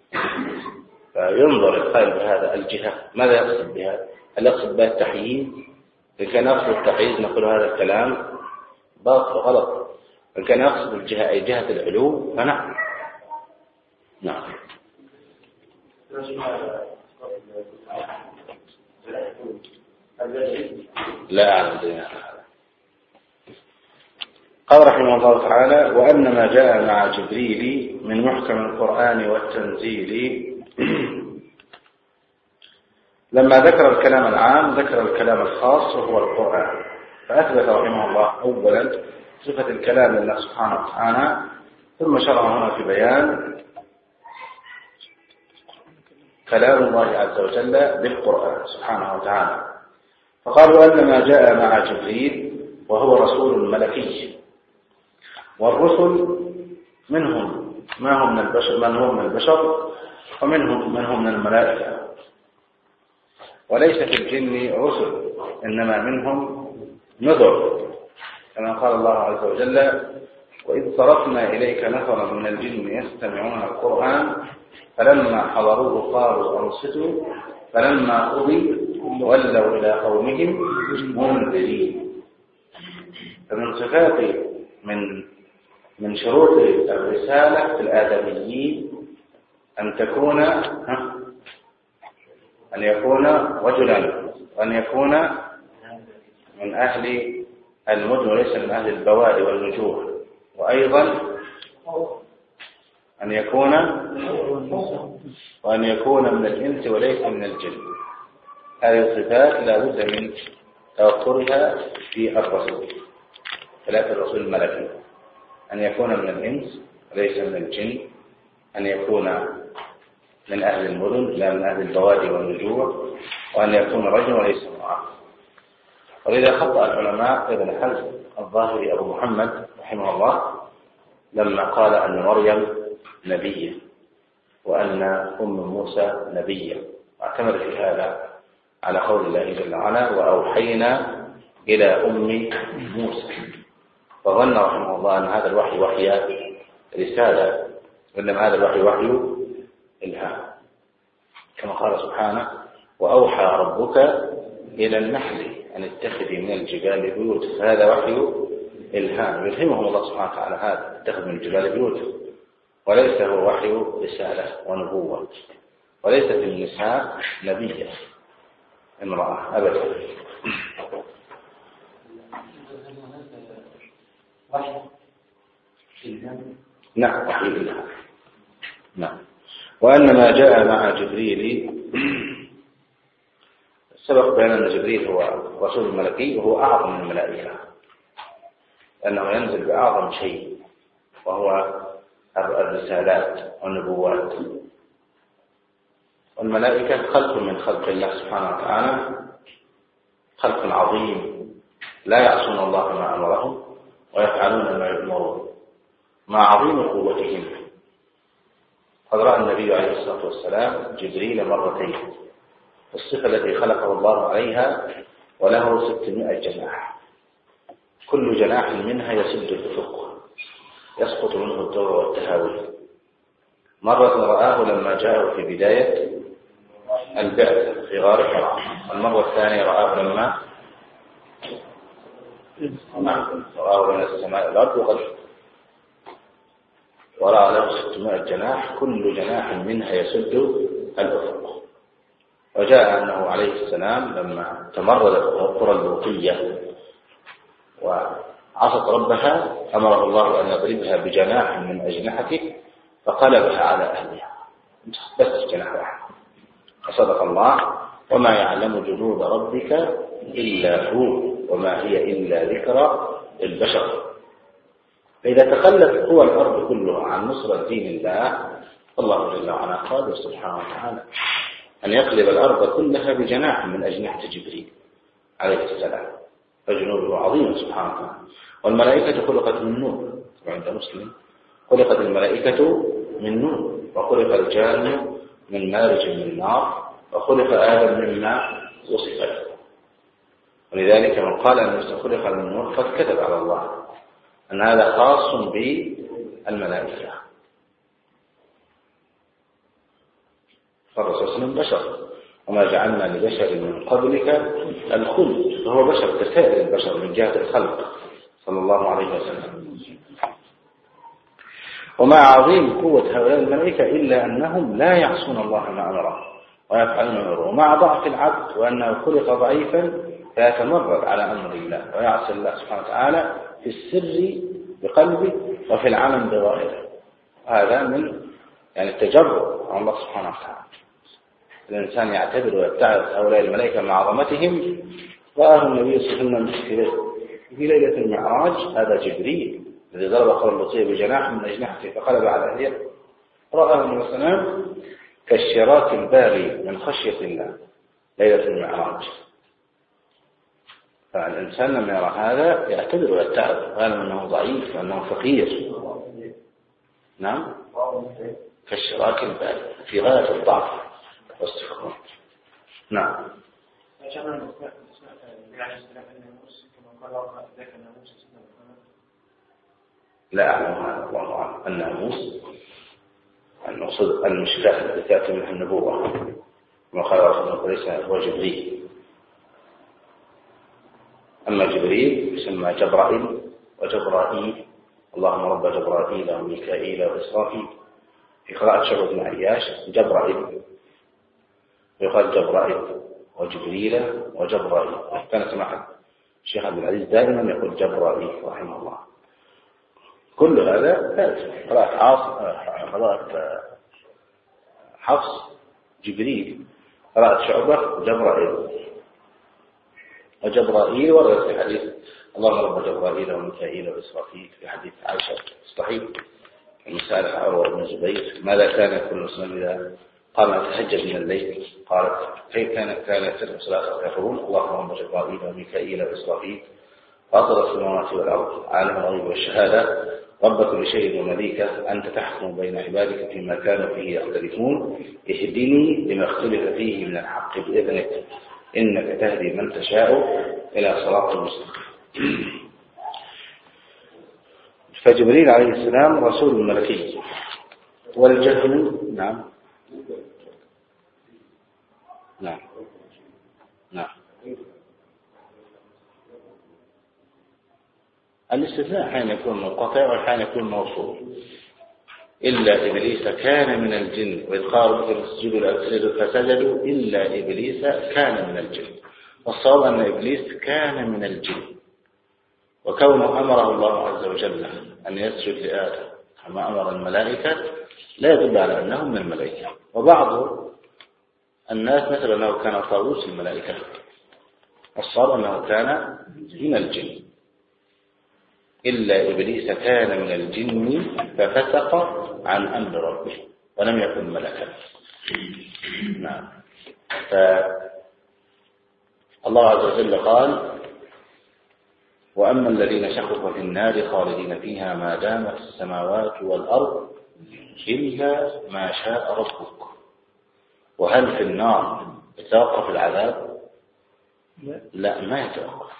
فينظر القائل بهذا الجهة ماذا يقصد بها؟ هل يقصد بها التحييز؟ إن كان يقصد التحييز نقول هذا الكلام باطل غلط. إن كان يقصد الجهة أي جهة العلو فنعم. نعم. لا أعلم هذا. قال رحمه الله تعالى: وأن ما جاء مع جبريل من محكم القرآن والتنزيل. لما ذكر الكلام العام ذكر الكلام الخاص وهو القرآن، فأثبت رحمه الله أولا صفة الكلام لله سبحانه وتعالى، ثم شرع هنا في بيان كلام الله عز وجل بالقرآن سبحانه وتعالى. فقالوا أن ما جاء مع جبريل وهو رسول ملكي، والرسل منهم ما هم من البشر من هم من البشر ومنهم من هم من الملائكة، وليس في الجن رسل إنما منهم نذر، كما قال الله عز وجل: وإذ صرفنا إليك نفرا من الجن يستمعون القرآن فلما حضروه قالوا أنصتوا فلما قضي ولوا إلى قومهم منذرين. فمن صفات من من شروط الرسالة في الآدميين أن تكون أن يكون رجلا، وأن يكون من أهل المدن وليس من أهل البوادي والنجوم، وأيضا أن يكون وأن يكون من الإنس وليس من الجن. هذه الصفات لا بد من توفرها في الرسول، ثلاثة الرسول الملكي: أن يكون من الإنس وليس من الجن، أن يكون من أهل المدن لا من أهل البوادي والنجوم، وأن يكون رجل وليس امرأة. ولذا خطأ العلماء ابن حزم الظاهري أبو محمد رحمه الله لما قال أن مريم نبية وأن أم موسى نبية، واعتمد في هذا على قول الله جل وعلا: وأوحينا إلى أم موسى، فظن رحمه الله أن هذا الوحي وحي رسالة، وإنما هذا الوحي وحي إلهام، كما قال سبحانه: وأوحى ربك إلى النحل أن اتخذي من الجبال بيوتا، فهذا وحي إلهام يلهمهم الله سبحانه وتعالى هذا، اتخذ من الجبال بيوتا، وليس هو وحي رسالة ونبوة، وليست النساء نبية امرأة أبدا. نعم وحي إلهام. نعم. وأن ما جاء مع جبريل سبق بأن أن جبريل هو رسول الملكي وهو أعظم من الملائكة، لأنه ينزل بأعظم شيء وهو الرسالات والنبوات. والملائكة خلق من خلق الله سبحانه وتعالى، خلق عظيم لا يعصون الله ما أمرهم ويفعلون ما يؤمرون مع عظيم قوتهم. قد رأى النبي عليه الصلاة والسلام جبريل مرتين، الصفة التي خلقه الله عليها، وله ستمائة جناح، كل جناح منها يسد الأفق، يسقط منه الدور والتهاوي. مرة رآه لما جاءه في بداية البعث في غار حراء، والمرة الثانية رآه لما رآه بين السماء والأرض وقد ورأى له ستمائة جناح، كل جناح منها يسد الأفق. وجاء أنه عليه السلام لما تمردت القرى اللوطية وعصت ربها أمره الله أن يضربها بجناح من أجنحته فقلبها على أهلها، بس جناح واحد. فصدق الله: وما يعلم جنود ربك إلا هو وما هي إلا ذكرى للبشر. فإذا تخلت قوى الأرض كلها عن نصرة دين الله، الله جل وعلا قادر سبحانه وتعالى أن يقلب الأرض كلها بجناح من أجنحة جبريل عليه السلام، فجنوده عظيم سبحانه وتعالى. والملائكة خلقت من نور، وعند مسلم خلقت الملائكة من نور، وخلق الجان من مارج من نار، وخلق آدم مما وصف له. ولذلك من قال أنه خلق من نور قد كذب على الله، أن هذا خاص بالملائكة. فالرسول صلى الله عليه وسلم بشر، وما جعلنا لبشر من قبلك الخلد، فهو بشر كسائر البشر من جهة الخلق صلى الله عليه وسلم. ومع عظيم قوة هؤلاء الملائكة إلا أنهم لا يعصون الله ما أمرهم ويفعلون ما يأمرون، ومع ضعف العبد وأنه خلق ضعيفا فيتمرد على أمر الله ويعصي الله سبحانه وتعالى في السر بقلبه وفي العلن بظاهره. هذا من يعني التجرؤ على الله سبحانه وتعالى. الإنسان يعتبر ويبتعد هؤلاء الملائكة مع عظمتهم. رآه النبي صلى الله عليه وسلم في ليلة المعراج، هذا جبريل الذي ضرب قرى اللوطية بجناح من أجنحته فقلب على أهله. رآه النبي صلى الله عليه وسلم كالشراك الباري من خشية الله ليلة المعراج. فالإنسان لما يرى هذا يعتبر ويبتعد، قال أنه ضعيف وأنه فقير. نعم، كالشراك الباري في غاية الضعف واستفقار. نعم. لا أعلم هذا، الله أعلم. الناموس المقصود المشكاة التي تأتي منها النبوة، ما قال رسول ليس هو جبريل. أما جبريل يسمى جبرائيل وجبرائيل، اللهم رب جبرائيل وميكائيل وإسرافيل. في قراءة شعبة بن عياش جبرائيل، يقال جبرائيل وجبريل وجبرائيل. كان سماحة الشيخ عبد العزيز دائما يقول جبرائيل رحمه الله. كل هذا قراءة قراءة حفص جبريل، قراءة شعبة جبرائيل. وجبرائيل ورد في حديث اللهم رب جبرائيل وميكائيل وإسرافيل في حديث عائشة الصحيح المسألة عروة بن الزبير: ماذا كان كل مسلم إذا قام يتهجد من الليل؟ قالت: كيف كان كان يترك صلاة يقولون اللهم رب جبرائيل وميكائيل وإسرافيل فاطر السماوات والأرض عالم الغيب والشهادة رب كل شيء ومليكه أنت تحكم بين عبادك فيما كانوا فيه يختلفون اهدني لما اختلف فيه من الحق بإذنك إنك تهدي من تشاء إلى صراط مستقيم. فجبريل عليه السلام رسول ملكي. والجهل نعم نعم نعم الاستثناء أحيانا يكون منقطع وأحيانا يكون موصول. إلا إبليس كان من الجن وإذ قال ربكم اسجدوا لأسجدوا فسجدوا إلا إبليس كان من الجن. والصواب أن إبليس كان من الجن، وكونه أمره الله عز وجل أن يسجد لآدم كما أمر الملائكة لا يدل على أنهم من الملائكة. وبعض الناس مثل أنه كان طاووس الملائكة، والصواب أنه كان من الجن. إلا إبليس كان من الجن ففسق عن أمر ربه ولم يكن ملكا. نعم. فالله عز وجل قال وأما الذين شقوا في النار خالدين فيها ما دامت السماوات والأرض إلا ما شاء ربك. وهل في النار يتوقف العذاب؟ لا، ما يتوقف.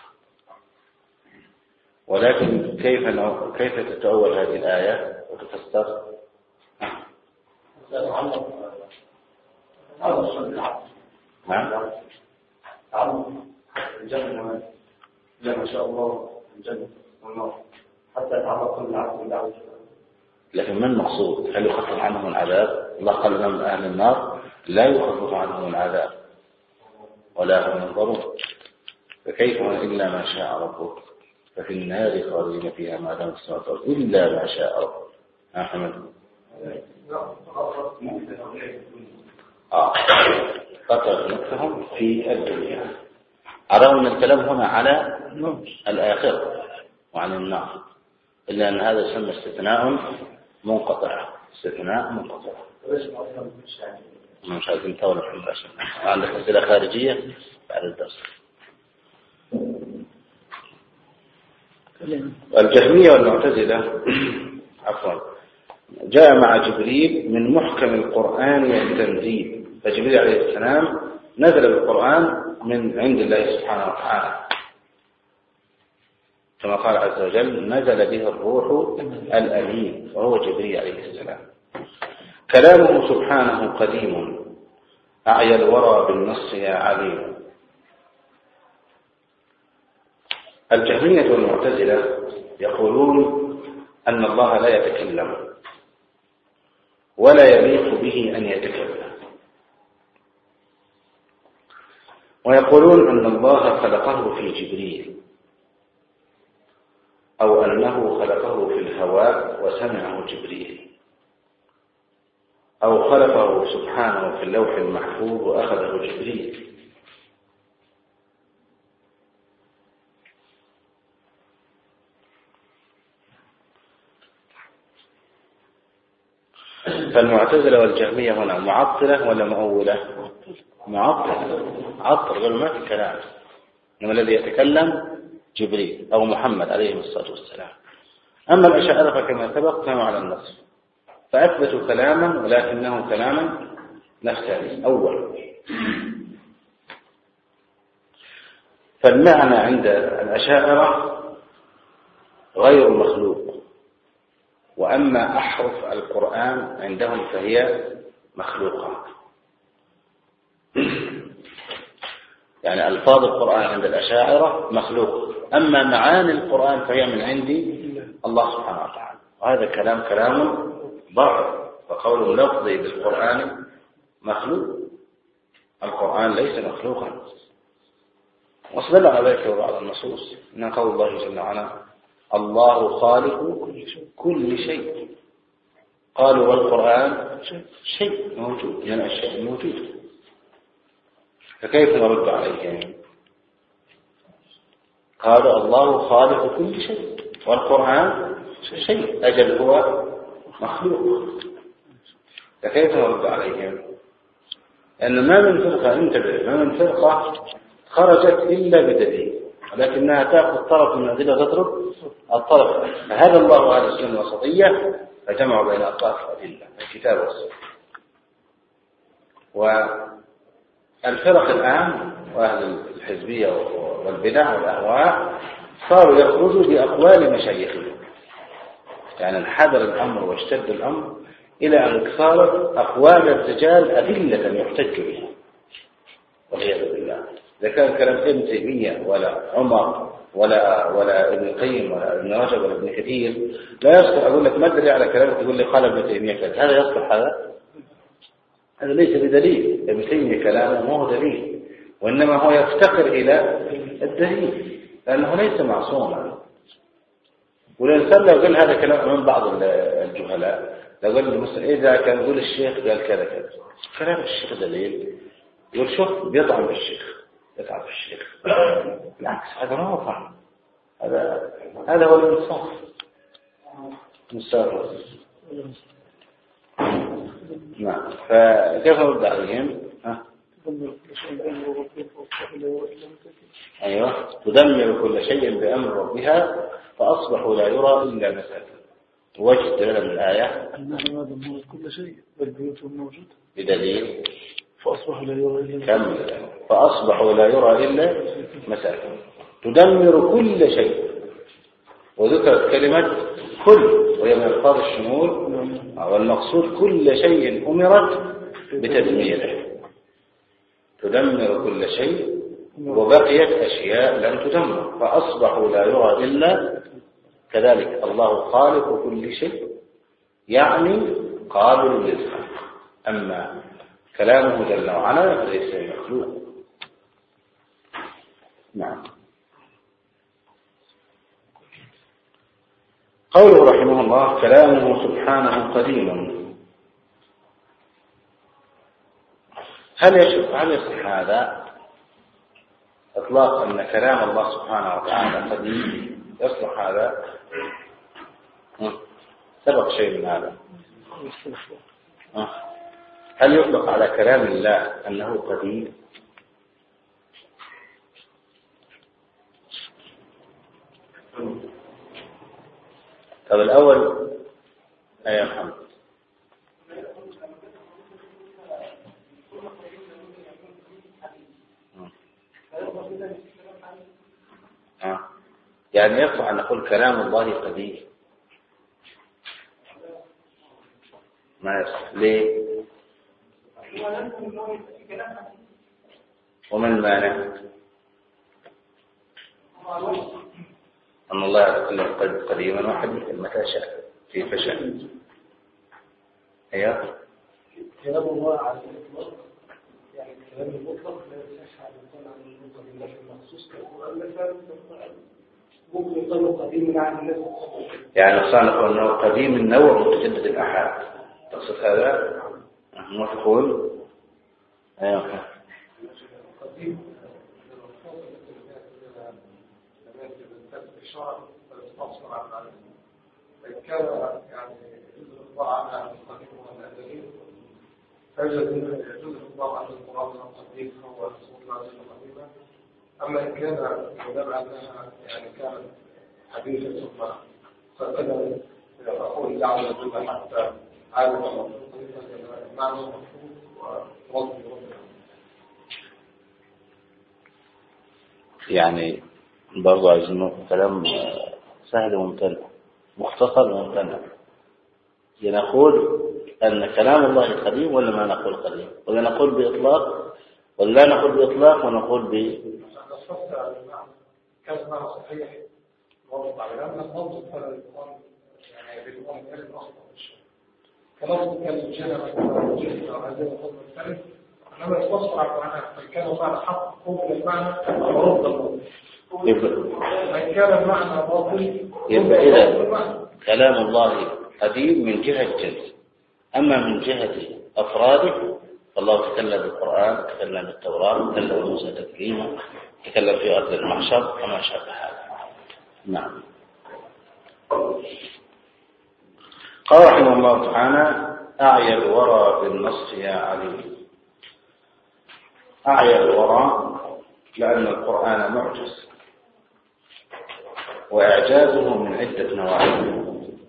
ولكن كيف كيف تتأول هذه الآية وتفسر؟ نعم. الجنة ما شاء الله الجنة والنار حتى يتعرض كل العبد بالعبد. لكن ما المقصود؟ هل يخفف عنهم العذاب؟ الله قال لنا من أهل النار لا يخفف عنهم العذاب ولا هم ينظرون. فكيف إلا ما شاء ربك؟ ففي النار خالدين فيها ما دامت السماوات والأرض إلا ما شاء ربك. ها حمد؟ آه قتل نفسهم في الدنيا. أرون الكلام هنا على الآخرة وعن النار، إلا أن هذا يسمى استثناء منقطع. استثناء منقطع. مش عايزين طاولة في الباشا. عندك أسئلة خارجية بعد الدرس. الجهمية والمعتزلة عفوا جاء مع جبريل من محكم القرآن والتنزيل. فجبريل عليه السلام نزل بالقرآن من عند الله سبحانه وتعالى كما قال عز وجل نزل به الروح الأمين وهو جبريل عليه السلام. كلامه سبحانه قديم أعيا الورى بالنص يا عليم. الجهمية والمعتزلة يقولون أن الله لا يتكلم ولا يليق به أن يتكلم، ويقولون أن الله خلقه في جبريل أو أنه خلقه في الهواء وسمعه جبريل أو خلقه سبحانه في اللوح المحفوظ وأخذه جبريل. فالمعتزلة والجهمية هنا معطلة ولا مؤولة؟ معطلة. عطل قال ما في كلام، إنما الذي يتكلم جبريل أو محمد عليه الصلاة والسلام. أما الأشاعرة فكما سبق كانوا على النصف، فأثبتوا كلاما ولكنه كلاما نفساني أول. فالمعنى عند الأشاعرة غير مخلوق، وأما أحرف القرآن عندهم فهي مخلوقة. يعني ألفاظ القرآن عند الأشاعرة مخلوق، أما معاني القرآن فهي من عند الله سبحانه وتعالى. وهذا كلام كلام ضعف، وقول لفظي بالقرآن مخلوق. القرآن ليس مخلوقا، واصدل على ذلك بعض النصوص إن قول الله جل وعلا الله خالق كل شيء. قالوا والقرآن شيء موجود، يعني الشيء موجود، فكيف نرد عليهم؟ قالوا الله خالق كل شيء والقرآن شيء، أجل هو مخلوق، فكيف نرد عليهم؟ لأن ما من فرقة انتبه ما من فرقة خرجت إلا بدليل، ولكنها تأخذ طرف من الأدلة تضرب الطرف. فهذا الله أهل السنة الوسطية فجمعوا بين أطراف الأدلة الكتاب والسنة. والفرق الآن وأهل الحزبية والبدع والأهواء صاروا يخرجوا بأقوال مشايخهم، يعني انحدر الأمر واشتد الأمر إلى أن صارت أقوال الرجال أدلة يحتج بها والعياذ بالله. إذا كان كلام ابن تيمية ولا عمر ولا ولا ابن القيم ولا ابن رجب ولا ابن كثير لا يصلح أقول لك ما الدليل على كلامك تقول لي قال ابن تيمية كذا، هذا يصلح؟ هذا هذا ليس بدليل. ابن تيمية كلامه ما هو دليل، وإنما هو يفتقر إلى الدليل لأنه ليس معصوما. والإنسان لو قال هذا كلام من بعض الجهلاء، لو قال المسلم إذا كان يقول الشيخ قال كذا كذا، كلام الشيخ دليل، يقول شوف بيطعن بالشيخ يطعن بالشيخ، بالعكس هذا ما هو طعن، هذا هذا هو الإنصاف. مستغرب. نعم. فكيف نرد عليهم؟ ها؟ أيوة، تدمر كل شيء بأمر ربها فأصبحوا لا يرى إلا مساكن. وجد دلالة من الآية أنها ما دمرت كل شيء بل بيوتهم موجود بدليل فأصبحوا لا يرى إلا كمل. فأصبحوا لا يرى إلا مساكن تدمر كل شيء، وذكرت كلمة كل وهي من ألفاظ الشمول، والمقصود كل شيء أمرت بتدميره. تدمر كل شيء وبقيت أشياء لم تدمر، فأصبحوا لا يرى إلا كذلك. الله خالق كل شيء يعني قابل للخلق، أما كلامه جل وعلا فليس مخلوق. نعم. قوله رحمه الله كلامه سبحانه قديم، هل يصح هل يصح هذا إطلاق أن كلام الله سبحانه وتعالى قديم؟ يصلح هذا؟ سبق شيء من هذا. هل يطلق على كلام الله أنه قديم؟ طب الأول أي محمد آه. يعني يصح أن نقول كلام الله قديم؟ ما يصح. ليه؟ وما المانع؟ أن الله يتكلم قديما وحديثا متى شاء كيف شاء. أيوه. كلام الله على الإطلاق يعني الكلام المطلق لا يصح أن يكون عن المطلق بالله المخصوص كالقرآن مثلا ممكن يكون قديم عن الناس، يعني صار أنه قديم النوع متجدد الأحاد، تقصد هذا؟ موافقون؟ أيوه. قديم الشرع فالاستنصر عن العلم، فإن كان يعني يجوز الإخبار عنها القديم والأدبي فيجوز الإخبار عن القرآن القديم هو رسول الله صلى الله عليه وسلم. أما إن كان يدل عنها يعني كانت حديثة ثم فقد أقول دعوة الجمعة حتى عالم الله معنى المفروض ورد الرد. يعني برضو عايزين كلام سهل وممتنع مختصر وممتنع. نقول أن كلام الله قديم ولا ما نقول قديم، ولا نقول بإطلاق ولا لا نقول بإطلاق ونقول ب كان ما صحيح وضع لأن الضبط فلا يكون يعني بالقوم الثالث أصلا كلام كان الجنة والجنة وهذه الضبط الثالث لما يتصرف عنها فكان معنى حق قوم المعنى ورد الضبط. من كان المعنى باطل يبقى إذا كلام الله قديم من جهة جنس، أما من جهة أفراده فالله تكلم بالقرآن، تكلم بالتوراة، تكلم موسى تكليما، تكلم في أرض المحشر وما شابه هذا. نعم. قال رحمه الله تعالى أعيا الورى بالنص يا علي. أعيا الورى لأن القرآن معجز، وإعجازه من عدة نواحي.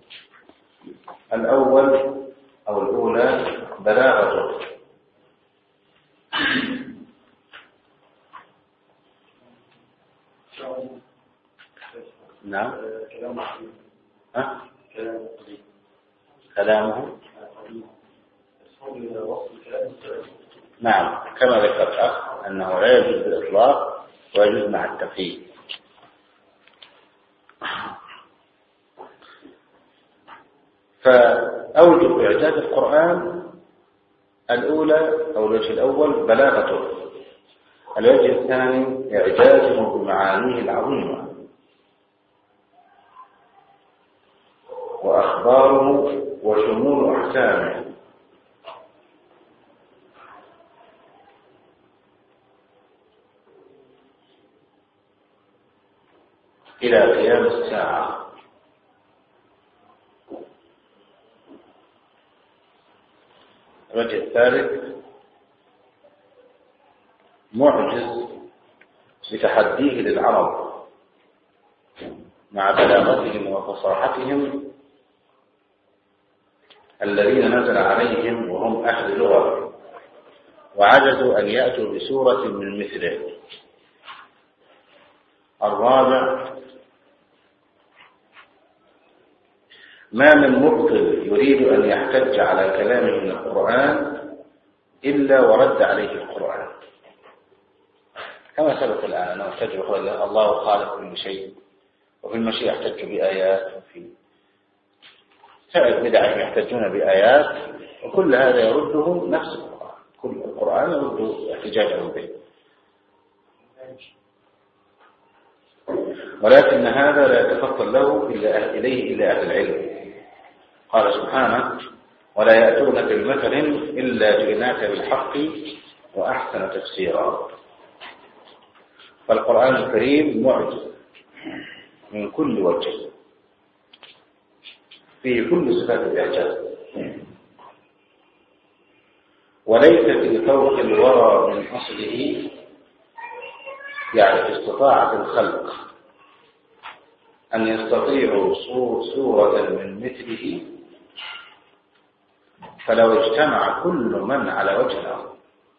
الأول أو الأولى بلاغته، نعم أه؟ كلامه نعم كما ذكرت أخ أنه لا يجوز بالإطلاق ويجوز مع التقييد. فأوجه إعجاز القرآن الأولى أو الوجه الأول بلاغته، الوجه الثاني إعجازه بمعانيه العظيمة وأخباره وشمول أحكامه إلى قيام الساعة. الوجه الثالث معجز بتحديه للعرب مع بلاغتهم وفصاحتهم الذين نزل عليهم وهم أهل لغة وعجزوا أن يأتوا بسورة من مثله. الرابع ما من مبطل يريد أن يحتج على كلامه من القرآن إلا ورد عليه القرآن، كما سبق الآن أنه يحتج بقول الله خالق كل شيء، وفي المشيئة يحتج بآيات، وفي سائر بدعهم يحتجون بآيات، وكل هذا يرده نفس القرآن، كل القرآن يرد احتجاجه به. ولكن هذا لا يتفضل له إلا إليه إلا أهل العلم. قال سبحانه ولا يأتونك بمثل إلا جئناك بالحق وأحسن تفسيرا. فالقرآن الكريم معجز من كل وجه، فيه كل صفات الإعجاز، وليس في فوق الورى من أصله، يعني في استطاعة الخلق أن يستطيعوا صورة من مثله، فلو اجتمع كل من على وجه الأرض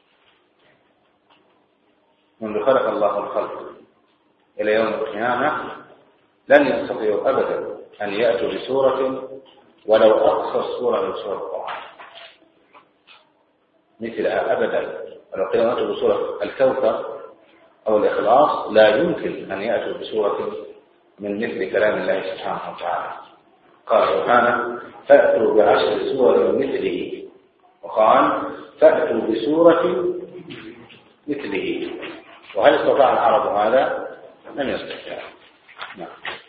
منذ خلق الله الخلق إلى يوم القيامة لن يستطيعوا أبدا أن يأتوا بسورة ولو أقصر سورة من سورة القرآن مثلها أبدا. ولو قيل أتوا بسورة الكوثر أو الإخلاص لا يمكن أن يأتوا بسورة من مثل كلام الله سبحانه وتعالى. قال سبحانه فأتوا بعشر سور مثله، وقال فأتوا بسورة مثله. وهل استطاع العرب هذا؟ لم يستطيع. نعم.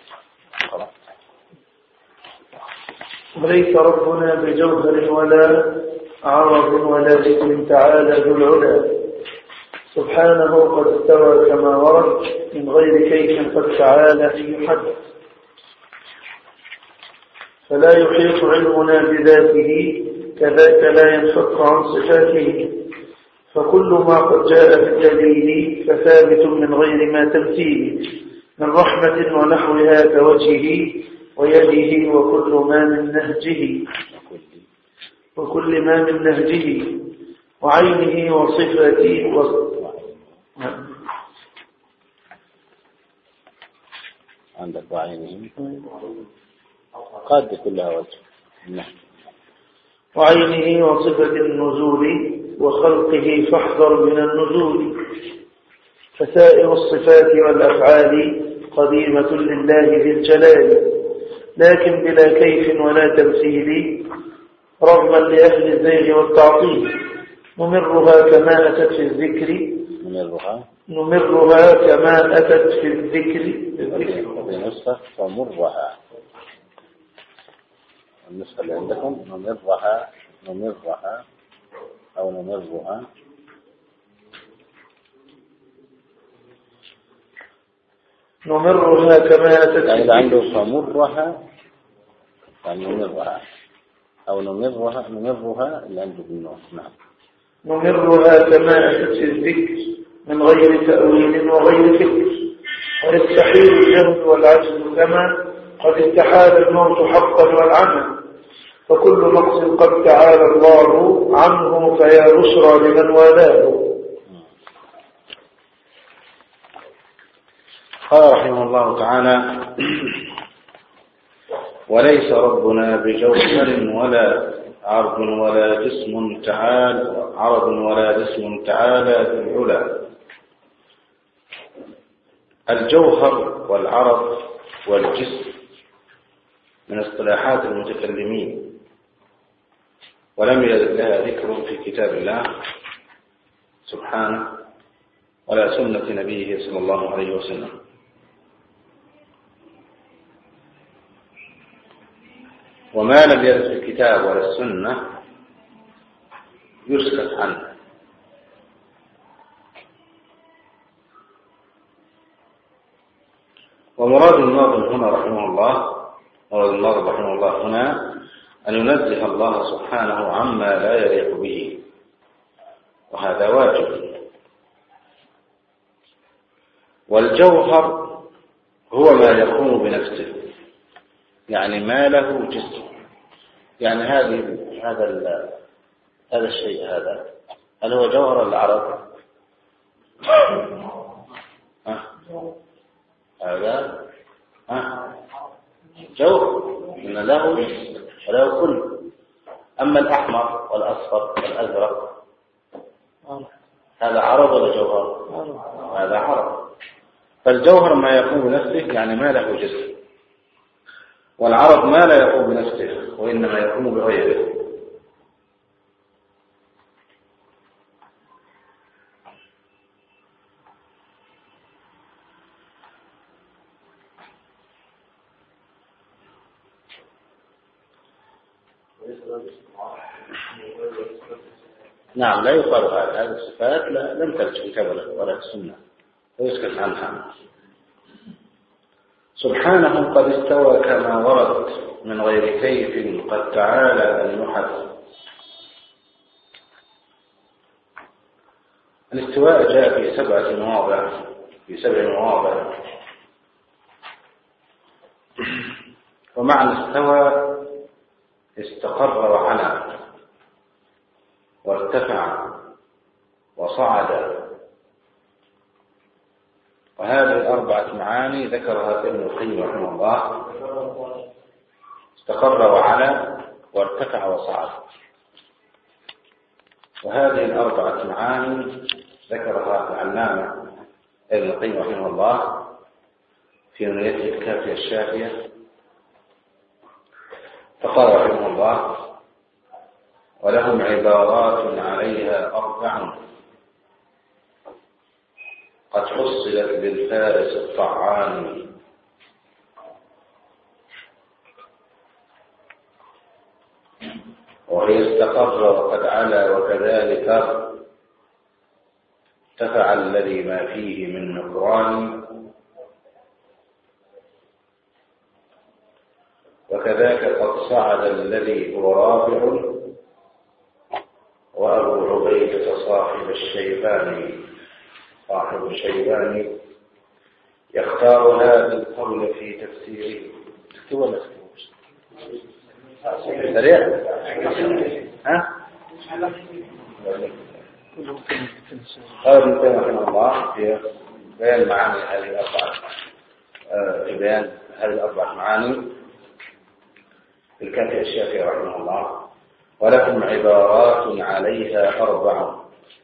وليس ربنا بجوهر ولا عرض ولا ذكر تعالى ذو العلا، سبحانه قد استوى كما ورد من غير كيف قد تعالى أن يحدث. فلا يحيط علمنا بذاته كذاك لا ينفك عن صفاته، فكل ما قد جاء بالدليل فثابت من غير ما تمثيل، من رحمة ونحوها كوجهه ويده وكل ما من نهجه وكل ما من نهجه وعينه وصفته و... عندك وعينه قد كلها وجه. نعم. وعينه وصفة النزول وخلقه فاحذر من النزول. فسائر الصفات والأفعال قديمة لله ذي الجلال، لكن بلا كيف ولا تمثيل، رغما لأهل الزيغ والتعطيل. نمرها كما أتت في الذكر نمرها نمرها كما أتت في الذكر في نسخة فمرها، النسخة اللي عندكم نمرها نمرها أو نمرها نمرها كما أتت يعني إذا عنده فمرها يعني نمرها أو نمرها نمرها اللي عنده بالنص. نعم. نمرها كما أتت في الذكر من غير تأويل وغير فكر، ويستحيل الجهل والعجز كما قد استحال الموت حقا والعمى، فكل نقص قد تعالى الله عنه فيا بشرى لمن والاه. قال رحمه الله تعالى وليس ربنا بجوهر ولا عرض ولا جسم تعالى عرض ولا جسم تعالى بالعلا. الجوهر والعرض والجسم من اصطلاحات المتكلمين، ولم يرد لها ذكر في كتاب الله سبحانه ولا سنة نبيه صلى الله عليه وسلم. وما لم يرد في الكتاب ولا السنة يسكت عنه. ومراد الناظم هنا رحمه الله مراد الناظم رحمه الله هنا أن ينزه الله سبحانه عما لا يليق به، وهذا واجب. والجوهر هو ما يكون بنفسه، يعني ما له جسم. يعني هذه هذا هذا الشيء هذا هل هو جوهر العرض؟ أه؟ هذا أه؟ جوهر إن له وله كل. أما الأحمر والأصفر والأزرق هذا عرض ولا جوهر؟ هذا عرض. فالجوهر ما يكون بنفسه يعني ما له جسم، والعرض ما لا يكون بنفسه وإنما يكون بغيره. نعم لا يقال هذا هذه الصفات لم ترد في الكتاب ولا في السنة ويسكت عنها. سبحانه قد استوى كما ورد من غير كيف قد تعالى أن يحد. الاستواء جاء في سبعة مواضع في سبع مواضع. ومعنى استوى استقر وعلى وارتفع وصعد، وهذه الأربعة معاني ذكرها ابن القيم رحمه الله. استقر وعلى وارتفع وصعد، وهذه الأربعة معاني ذكرها العلامة ابن القيم رحمه الله في نونيته الكافية الشافية. فقال رحمه الله: ولهم عبارات عليها أربع قد حصلت للفارس الطعان، وهي استقر وقد علا وكذلك ارتفع الذي ما فيه من نكران، وكذاك قد صعد الذي هو رافع، وأبو عبيدة صاحب الشيباني صاحب الشيباني يختار هذا القول في تفسيره. اكتبوا ولا اكتبوش؟ سريع؟ ها؟ قال ابن تيمية رحمه الله في بيان معاني هذه الأربعة في بيان هذه الأربعة معاني في الكافية الشافعي رحمه الله: ولكم عبارات عليها أربع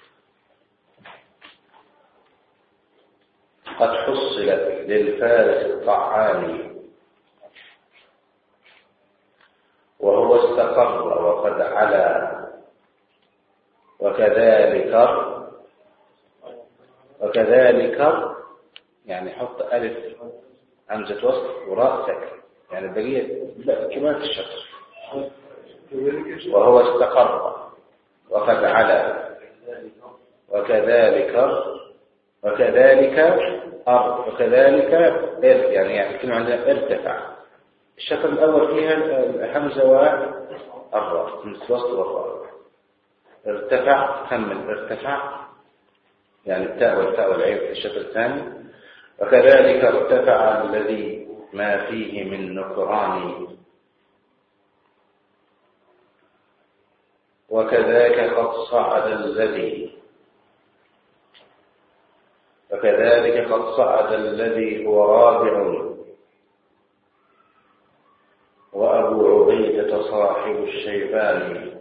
قد حصلت للفارس الطعان، وهو استقر وقد علا وكذلك وكذلك يعني حط ألف همزة وصل وراء سكن، يعني بقية كمان الشطر. وهو استقر وقد علا وكذلك وكذلك أرض وكذلك إرت، يعني يعني كلمة عندنا ارتفع. الشطر الأول فيها الحمزة والراء من الوسط والراء. ارتفع كمل ارتفع يعني التاء والتاء والعين في الشطر الثاني. وكذلك ارتفع الذي ما فيه من نكران، وكذاك قد صعد الذي وكذلك قد صعد الذي هو رابع، وأبو عبيدة صاحب الشيباني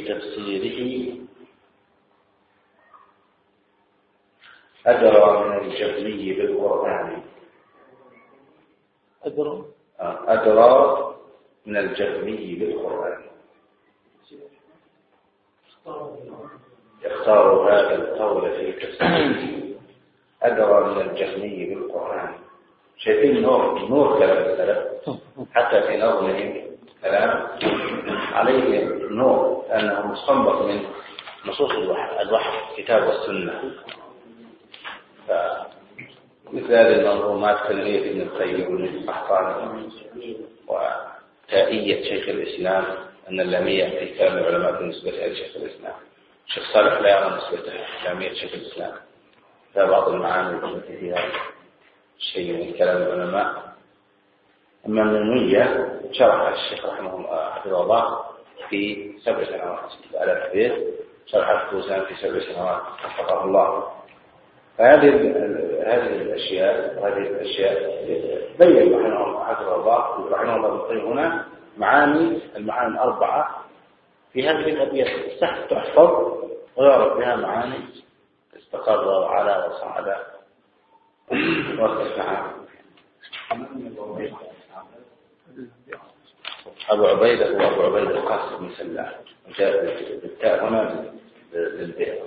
تفسيره أدرى من الجهمي بالقرآن. أدرى أدرى من الجهمي بالقرآن. يختار هذا القول في تفسيره أدرى من الجهمي بالقرآن. شايفين نور نور كلام السلف حتى في نظمهم كلام عليه نور أنه مستنبط من نصوص الوحي الوحي الكتاب والسنة. فمثل هذه المنظومات كالنية ابن القيم وابن القحطاني وتائية شيخ الإسلام أن اللامية في كلام العلماء بالنسبة لشيخ الإسلام. الشيخ صالح لا يرى نسبة لامية شيخ الإسلام فبعض المعاني التي فيها شيء من كلام العلماء. أما المنوية شرح الشيخ رحمه الله حفظه الله في سبع سنوات على كبير شرح الفوزان في سبع سنوات حفظه الله. فهذه هذه الأشياء هذه الأشياء بين رحمه الله حفظه الله رحمه الله بالقيم هنا معاني المعاني الأربعة في هذه الأبيات سهل تحفظ ويعرف بها معاني استقر وعلى وصعد وارتفع. أبو عبيدة هو أبو عبيدة القاسم بن سلام وجاء بالتاء هنا للبيت.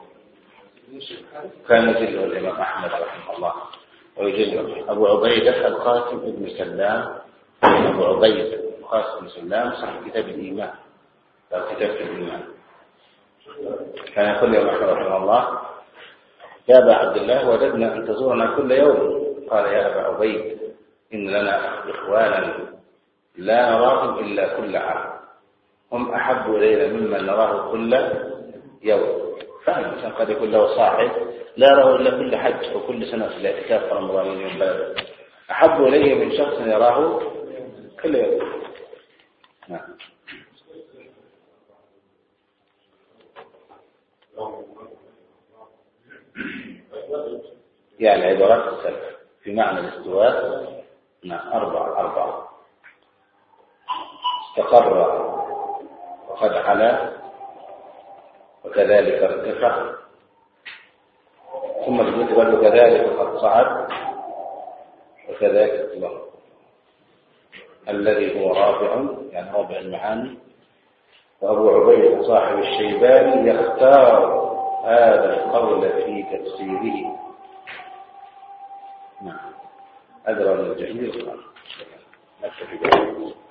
كان يجله الإمام أحمد رحمه الله ويجله أبو عبيدة القاسم بن سلام. أبو عبيدة القاسم بن سلام صاحب كتاب الإيمان كتاب الإيمان. كان يقول الإمام أحمد رحمه الله يا أبا عبد الله وددنا أن تزورنا كل يوم. قال يا أبا عبيد إن لنا إخوانا لا نراهم إلا كل عام هم أحب إلينا ممن نراه كل يوم. فالإنسان قد يكون له صاحب لا يراه إلا كل حج وكل سنة في الاعتكاف في رمضان من بلده أحب إليه من شخص يراه كل يوم. نعم. يعني عبارات السلف في معنى الاستواء أربعة أربعة استقر وقد علا وكذلك ارتفع ثم بالنسبة كذلك قد صعد وكذلك اطلق الذي هو رافع يعني رابع المعاني. وأبو عبيد صاحب الشيباني يختار هذا القول في تفسيره. نعم أدرى من الجهمي.